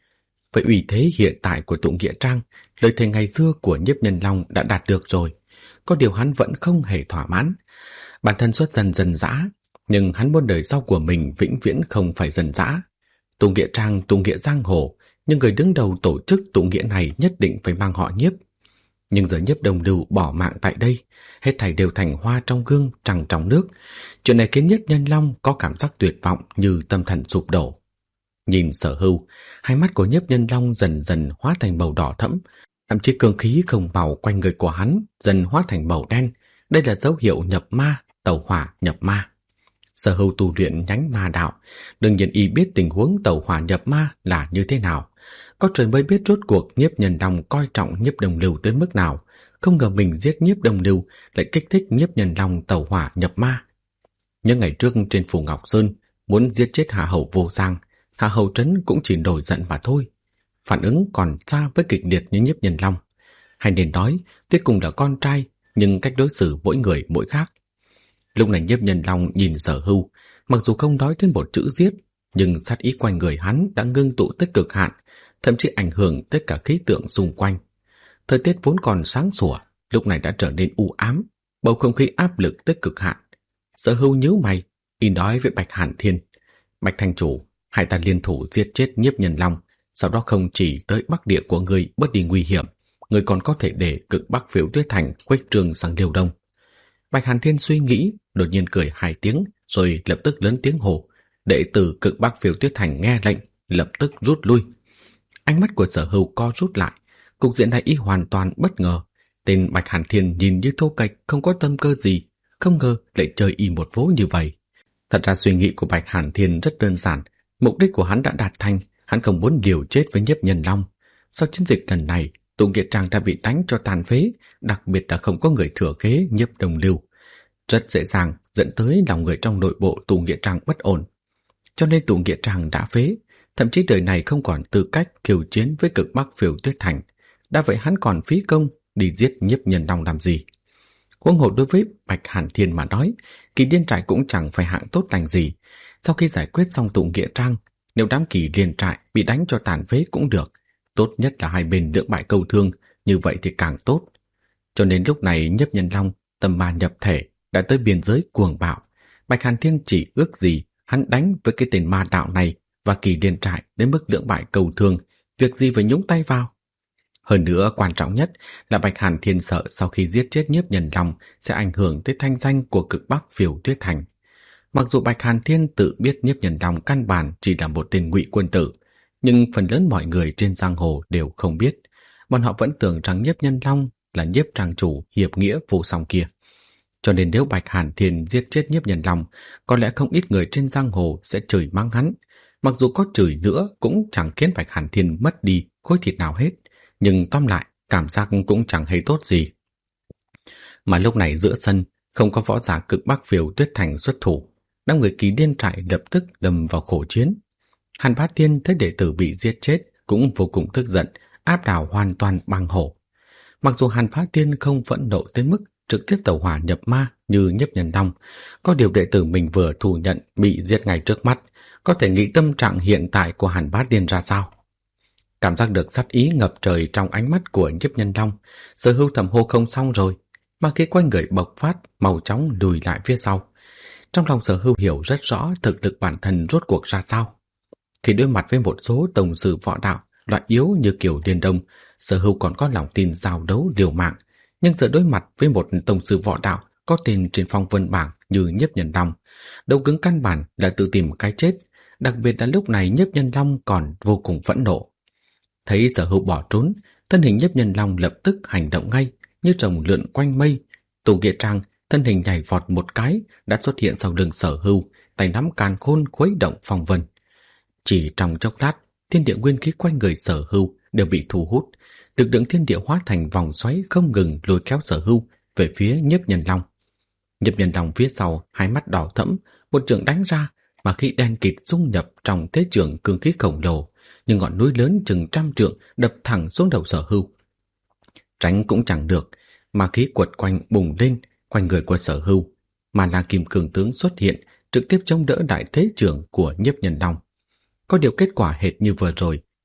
Với uy thế hiện tại của tụ nghĩa trang, lời thề ngày xưa của Nhiếp Nhân Long đã đạt được rồi. Có điều hắn vẫn không hề thỏa mãn. Bản thân xuất dân dân dã, nhưng hắn muốn đời sau của mình vĩnh viễn không phải dân dã. Tụ nghĩa trang, tụ nghĩa giang hồ, nhưng người đứng đầu tổ chức tụ nghĩa này nhất định phải mang họ Nhiếp. Nhưng giờ Nhiếp Đồng Lưu bỏ mạng tại đây, hết thảy đều thành hoa trong gương, trăng trong nước. Chuyện này khiến Nhiếp Nhân Long có cảm giác tuyệt vọng như tâm thần sụp đổ. Nhìn Sở Hưu, hai mắt của Nhiếp Nhân Long dần dần hóa thành màu đỏ thẫm, thậm chí cương khí không màu quanh người của hắn dần hóa thành màu đen. Đây là dấu hiệu nhập ma, tẩu hỏa nhập ma. Sở Hưu tu luyện nhánh ma đạo, đương nhiên y biết tình huống tẩu hỏa nhập ma là như thế nào. Có trời mới biết rốt cuộc Nhiếp Nhân Long coi trọng Nhiếp Đồng Lưu tới mức nào. Không ngờ mình giết Nhiếp Đồng Lưu lại kích thích Nhiếp Nhân Long tẩu hỏa nhập ma. Những ngày trước trên phủ Ngọc Sơn muốn giết chết Hạ Hầu Vô Giang, Hạ Hầu Trấn cũng chỉ nổi giận mà thôi. Phản ứng còn xa với kịch liệt như Nhiếp Nhân Long. Hay nên nói, tuy cùng là con trai, nhưng cách đối xử mỗi người mỗi khác. Lúc này Nhiếp Nhân Long nhìn Sở Hưu, mặc dù không nói đến một chữ giết, nhưng sát ý quanh người hắn đã ngưng tụ tới cực hạn, thậm chí ảnh hưởng tất cả khí tượng xung quanh. Thời tiết vốn còn sáng sủa, lúc này đã trở nên u ám, bầu không khí áp lực tới cực hạn. Sở Hưu nhíu mày, y nói với Bạch Hàn Thiên: Bạch thành chủ, hai ta liên thủ giết chết Nhiếp Nhân Long, sau đó không chỉ tới Bắc địa của người bớt đi nguy hiểm, người còn có thể để cực Bắc Phiêu Tuyết Thành khuếch trương sang Liêu Đông. Bạch Hàn Thiên suy nghĩ, đột nhiên cười hai tiếng, rồi lập tức lớn tiếng hô: đệ tử cực Bắc Phiêu Tuyết Thành nghe lệnh, lập tức rút lui. Ánh mắt của Sở Hưu co rút lại, cục diện này y hoàn toàn bất ngờ. Tên Bạch Hàn Thiên nhìn như thô kệch, không có tâm cơ gì, không ngờ lại chơi y một vố như vậy. Thật ra suy nghĩ của Bạch Hàn Thiên rất đơn giản, mục đích của hắn đã đạt thành, hắn không muốn liều chết với Nhiếp Nhân Long. Sau chiến dịch lần này, tụ nghĩa trang đã bị đánh cho tàn phế, đặc biệt là không có người thừa kế Nhiếp Đồng Lưu, rất dễ dàng dẫn tới lòng người trong nội bộ tụ nghĩa trang bất ổn. Cho nên tụ nghĩa trang đã phế, thậm chí đời này không còn tư cách khiêu chiến với cực Bắc Phiêu Tuyết Thành. Đã vậy hắn còn phí công đi giết Nhiếp Nhân Long làm gì? Huống hồ đối với Bạch Hàn Thiên mà nói, Kỳ Liên Trại cũng chẳng phải hạng tốt lành gì. Sau khi giải quyết xong tụ nghĩa trang, nếu đám Kỳ Liên Trại bị đánh cho tàn phế cũng được, tốt nhất là hai bên lưỡng bại câu thương, như vậy thì càng tốt. Cho nên lúc này Nhiếp Nhân Long tâm ma nhập thể đã tới biên giới cuồng bạo. Bạch Hàn Thiên chỉ ước gì hắn đánh với cái tên ma đạo này và Kỳ Liên Trại đến mức lưỡng bại câu thương, việc gì phải nhúng tay vào. Hơn nữa quan trọng nhất là Bạch Hàn Thiên sợ sau khi giết chết Nhiếp Nhân Long sẽ ảnh hưởng tới thanh danh của cực Bắc Phiêu Tuyết Thành. Mặc dù Bạch Hàn Thiên tự biết Nhiếp Nhân Long căn bản chỉ là một tên ngụy quân tử, nhưng phần lớn mọi người trên giang hồ đều không biết. Bọn họ vẫn tưởng rằng Nhiếp Nhân Long là Nhiếp trang chủ hiệp nghĩa vô song kia. Cho nên nếu Bạch Hàn Thiên giết chết Nhiếp Nhân Long, có lẽ không ít người trên giang hồ sẽ chửi mắng hắn. Mặc dù có chửi nữa cũng chẳng khiến Bạch Hàn Thiên mất đi khối thịt nào hết, nhưng tóm lại cảm giác cũng chẳng hay tốt gì. Mà lúc này giữa sân không có võ giả cực Bắc Phiêu Tuyết Thành xuất thủ, đám người Kỳ Liên Trại lập tức đâm vào khổ chiến. Hàn Bá Tiên thấy đệ tử bị giết chết cũng vô cùng tức giận, áp đảo hoàn toàn băng hổ. Mặc dù Hàn Bá Tiên không phẫn nộ tới mức trực tiếp tẩu hỏa nhập ma như Nhiếp Nhân Long, có điều đệ tử mình vừa thừa nhận bị giết ngay trước mắt, có thể nghĩ tâm trạng hiện tại của Hàn Bá Tiên ra sao. Cảm giác được sát ý ngập trời trong ánh mắt của Nhiếp Nhân Long, Sở Hưu thầm hô không xong rồi, mà khi quanh người bộc phát, mau chóng lùi lại phía sau. Trong lòng Sở Hưu hiểu rất rõ thực lực bản thân rốt cuộc ra sao. Khi đối mặt với một số tổng sư võ đạo loại yếu như Kiều Liên Đông, Sở Hưu còn có lòng tin giao đấu liều mạng, nhưng giờ đối mặt với một tổng sư võ đạo có tên trên phong vân bảng như Nhiếp Nhân Long, đấu cứng căn bản là tự tìm cái chết. Đặc biệt là lúc này Nhiếp Nhân Long còn vô cùng phẫn nộ. Thấy Sở Hưu bỏ trốn, thân hình Nhiếp Nhân Long lập tức hành động ngay, như rồng lượn quanh mây. Tụ nghĩa trang thân hình nhảy vọt một cái đã xuất hiện sau lưng Sở Hưu, tay nắm càn khôn khuấy động phong vân. Chỉ trong chốc lát, thiên địa nguyên khí quanh người Sở Hưu đều bị thu hút, lực lượng thiên địa hóa thành vòng xoáy không ngừng lôi kéo Sở Hưu về phía Nhiếp Nhân Long. Nhiếp Nhân Long phía sau, hai mắt đỏ thẫm, một chưởng đánh ra, mà khí đen kịt dung nhập trong thế trường cương khí khổng lồ, như ngọn núi lớn chừng 100 trượng đập thẳng xuống đầu Sở Hưu. Tránh cũng chẳng được, mà khí quật quanh bùng lên quanh người của Sở Hưu, mà là Kim Cương Tướng xuất hiện, trực tiếp chống đỡ đại thế trường của Nhiếp Nhân Long. Có điều kết quả hệt như vừa rồi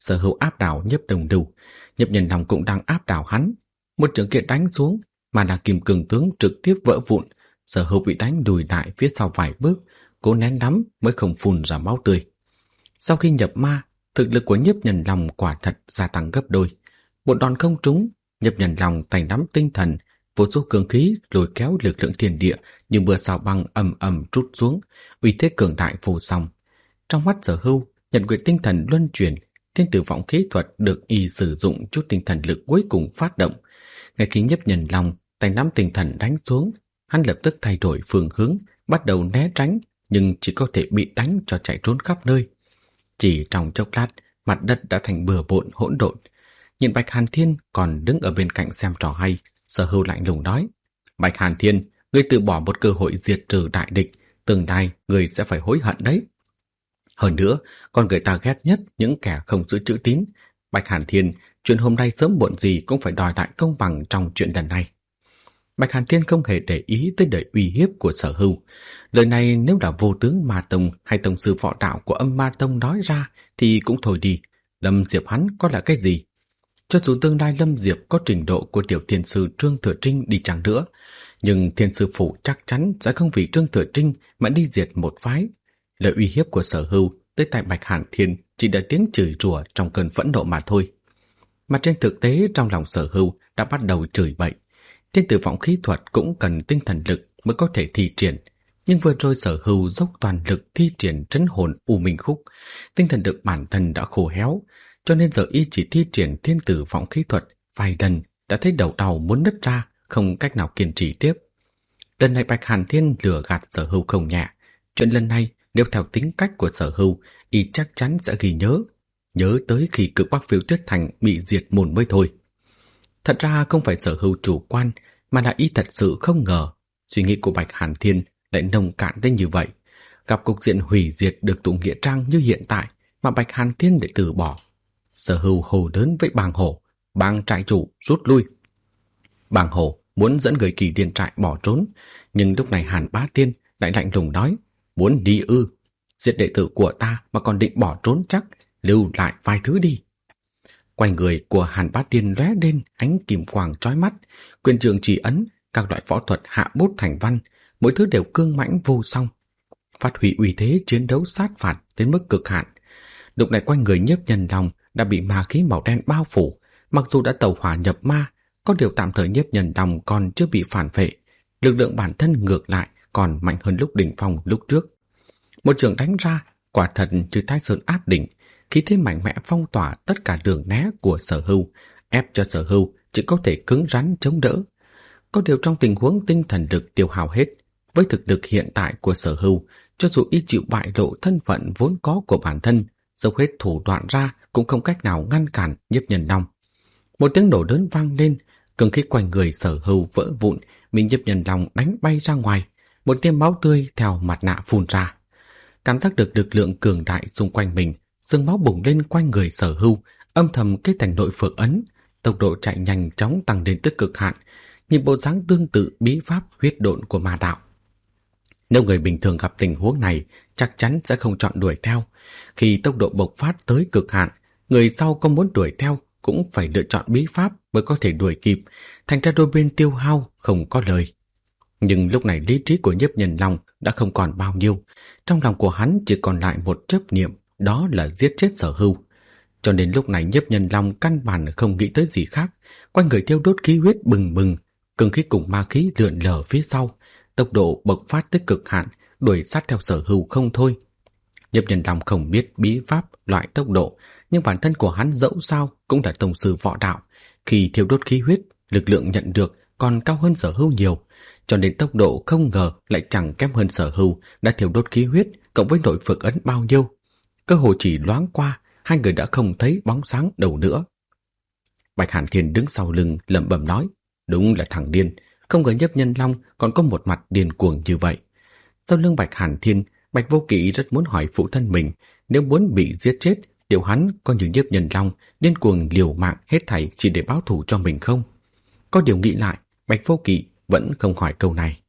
Sở Hưu áp đảo Nhiếp Đồng Lưu, Nhiếp Nhân Long cũng đang áp đảo hắn. Một trường kiện đánh xuống, mà là Kim Cương Tướng trực tiếp vỡ vụn. Sở Hưu bị đánh lùi lại phía sau vài bước, cố nén lắm mới không phun ra máu tươi. Sau khi nhập ma, thực lực của Nhiếp Nhân Long quả thật gia tăng gấp đôi. Một đòn không trúng, Nhiếp Nhân Long tay nắm tinh thần, vô số cường khí lôi kéo lực lượng thiên địa như mưa sao băng ầm ầm trút xuống, uy thế cường đại vô song. Trong mắt Sở Hưu, nhận quyền tinh thần luân chuyển, thiên tử vọng khí thuật được y sử dụng chút tinh thần lực cuối cùng phát động. Ngay khi Nhiếp Nhân Long tay nắm tinh thần đánh xuống, hắn lập tức thay đổi phương hướng, bắt đầu né tránh, nhưng chỉ có thể bị đánh cho chạy trốn khắp nơi. Chỉ trong chốc lát, mặt đất đã thành bừa bộn hỗn độn. Nhìn Bạch Hàn Thiên còn đứng ở bên cạnh xem trò hay, Sở Hưu lạnh lùng nói: Bạch Hàn Thiên, ngươi từ bỏ một cơ hội diệt trừ đại địch, tương lai ngươi sẽ phải hối hận đấy. Hơn nữa, con người ta ghét nhất những kẻ không giữ chữ tín. Bạch Hàn Thiên, chuyện hôm nay sớm muộn gì cũng phải đòi lại công bằng trong chuyện lần này. Bạch Hàn Thiên không hề để ý tới lời uy hiếp của Sở Hưu. Lời này nếu là vô tướng Ma Tông hay tông sư võ đạo của Âm Ma Tông nói ra thì cũng thôi đi. Lâm Diệp hắn có là cái gì? Cho dù tương lai Lâm Diệp có trình độ của tiểu thiên sư Trương Thừa Trinh đi chăng nữa, nhưng thiên sư phủ chắc chắn sẽ không vì Trương Thừa Trinh mà đi diệt một phái. Lời uy hiếp của Sở Hưu tới tại Bạch Hàn Thiên chỉ là tiếng chửi rủa trong cơn phẫn nộ mà thôi. Mà trên thực tế trong lòng Sở Hưu đã bắt đầu chửi bậy. Thiên tử vọng khí thuật cũng cần tinh thần lực mới có thể thi triển, nhưng vừa rồi Sở Hưu dốc toàn lực thi triển trấn hồn U Minh Khúc, tinh thần lực bản thân đã khô héo, cho nên giờ y chỉ thi triển thiên tử vọng khí thuật vài lần đã thấy đầu đau muốn nứt ra, không cách nào kiên trì tiếp. Lần này Bạch Hàn Thiên lừa gạt Sở Hưu không nhẹ. Chuyện lần này nếu theo tính cách của Sở Hưu, y chắc chắn sẽ ghi nhớ tới khi Cực Bắc Phiêu Tuyết Thành bị diệt môn mới thôi. Thật ra không phải Sở Hưu chủ quan, mà là y thật sự không ngờ suy nghĩ của Bạch Hàn Thiên lại nông cạn đến như vậy. Gặp cục diện hủy diệt được tụ nghĩa trang như hiện tại mà Bạch Hàn Thiên lại từ bỏ. Sở Hưu hồ lớn với Bàng Hổ: Bàng trại chủ rút lui. Bàng Hổ muốn dẫn người Kỳ Điền trại bỏ trốn, nhưng lúc này Hàn Bá Tiên lại lạnh lùng nói: Muốn đi ư? Giết đệ tử của ta mà còn định bỏ trốn chắc, lưu lại vài thứ đi. Quanh người của Hàn Bá Tiên lóe lên ánh kim quang chói mắt, quyền trường chỉ ấn, các loại võ thuật hạ bút thành văn, mỗi thứ đều cương mãnh vô song, phát huy uy thế chiến đấu sát phạt đến mức cực hạn. Lúc này quanh người Nhiếp Nhân Long đã bị ma khí màu đen bao phủ, mặc dù đã tẩu hỏa nhập ma, có điều tạm thời Nhiếp Nhân Long còn chưa bị phản vệ, lực lượng bản thân ngược lại còn mạnh hơn lúc đỉnh phong lúc trước. Một trường đánh ra, quả thật như Thái Sơn áp đỉnh, khí thế mạnh mẽ phong tỏa tất cả đường né của Sở Hưu, ép cho Sở Hưu chỉ có thể cứng rắn chống đỡ. Có điều trong tình huống tinh thần lực tiêu hao hết, với thực lực hiện tại của Sở Hưu, cho dù y chịu bại lộ thân phận vốn có của bản thân, dốc hết thủ đoạn ra cũng không cách nào ngăn cản Nhiếp Nhân Long. Một tiếng nổ lớn vang lên, cường khí quanh người Sở Hưu vỡ vụn, bị Nhiếp Nhân Long đánh bay ra ngoài, một tia máu tươi theo mặt nạ phun ra. Cảm giác được lực lượng cường đại xung quanh mình, sương máu bùng lên quanh người Sở Hưu, âm thầm kết thành nội phượng ấn, tốc độ chạy nhanh chóng tăng đến tức cực hạn, nhìn bộ dáng tương tự bí pháp huyết độn của ma đạo. Nếu người bình thường gặp tình huống này, chắc chắn sẽ không chọn đuổi theo. Khi tốc độ bộc phát tới cực hạn, người sau có muốn đuổi theo cũng phải lựa chọn bí pháp mới có thể đuổi kịp, thành ra đôi bên tiêu hao không có lời. Nhưng lúc này lý trí của Nhiếp Nhân Long đã không còn bao nhiêu, trong lòng của hắn chỉ còn lại một chấp niệm, đó là giết chết Sở Hưu. Cho nên lúc này Nhiếp Nhân Long căn bản không nghĩ tới gì khác, quanh người thiêu đốt khí huyết bừng bừng, cường khí cùng ma khí lượn lờ phía sau, tốc độ bộc phát tới cực hạn, đuổi sát theo Sở Hưu không thôi. Nhiếp Nhân Long không biết bí pháp loại tốc độ, nhưng bản thân của hắn dẫu sao cũng là tông sư võ đạo, khi thiêu đốt khí huyết, lực lượng nhận được còn cao hơn Sở Hưu nhiều, cho nên tốc độ không ngờ lại chẳng kém hơn Sở Hưu đã thiêu đốt khí huyết cộng với nội phượng ấn bao nhiêu. Cơ hội chỉ loáng qua, hai người đã không thấy bóng sáng đâu nữa. Bạch Hàn Thiên đứng sau lưng lẩm bẩm nói: Đúng là thằng điên, không ngờ Nhiếp Nhân Long còn có một mặt điên cuồng như vậy. Sau lưng Bạch Hàn Thiên, Bạch Vô Kỵ rất muốn hỏi phụ thân mình, nếu muốn bị giết chết, liệu hắn có như Nhiếp Nhân Long điên cuồng liều mạng hết thảy chỉ để báo thù cho mình không? Có điều nghĩ lại, Bạch Vô Kỵ vẫn không hỏi câu này.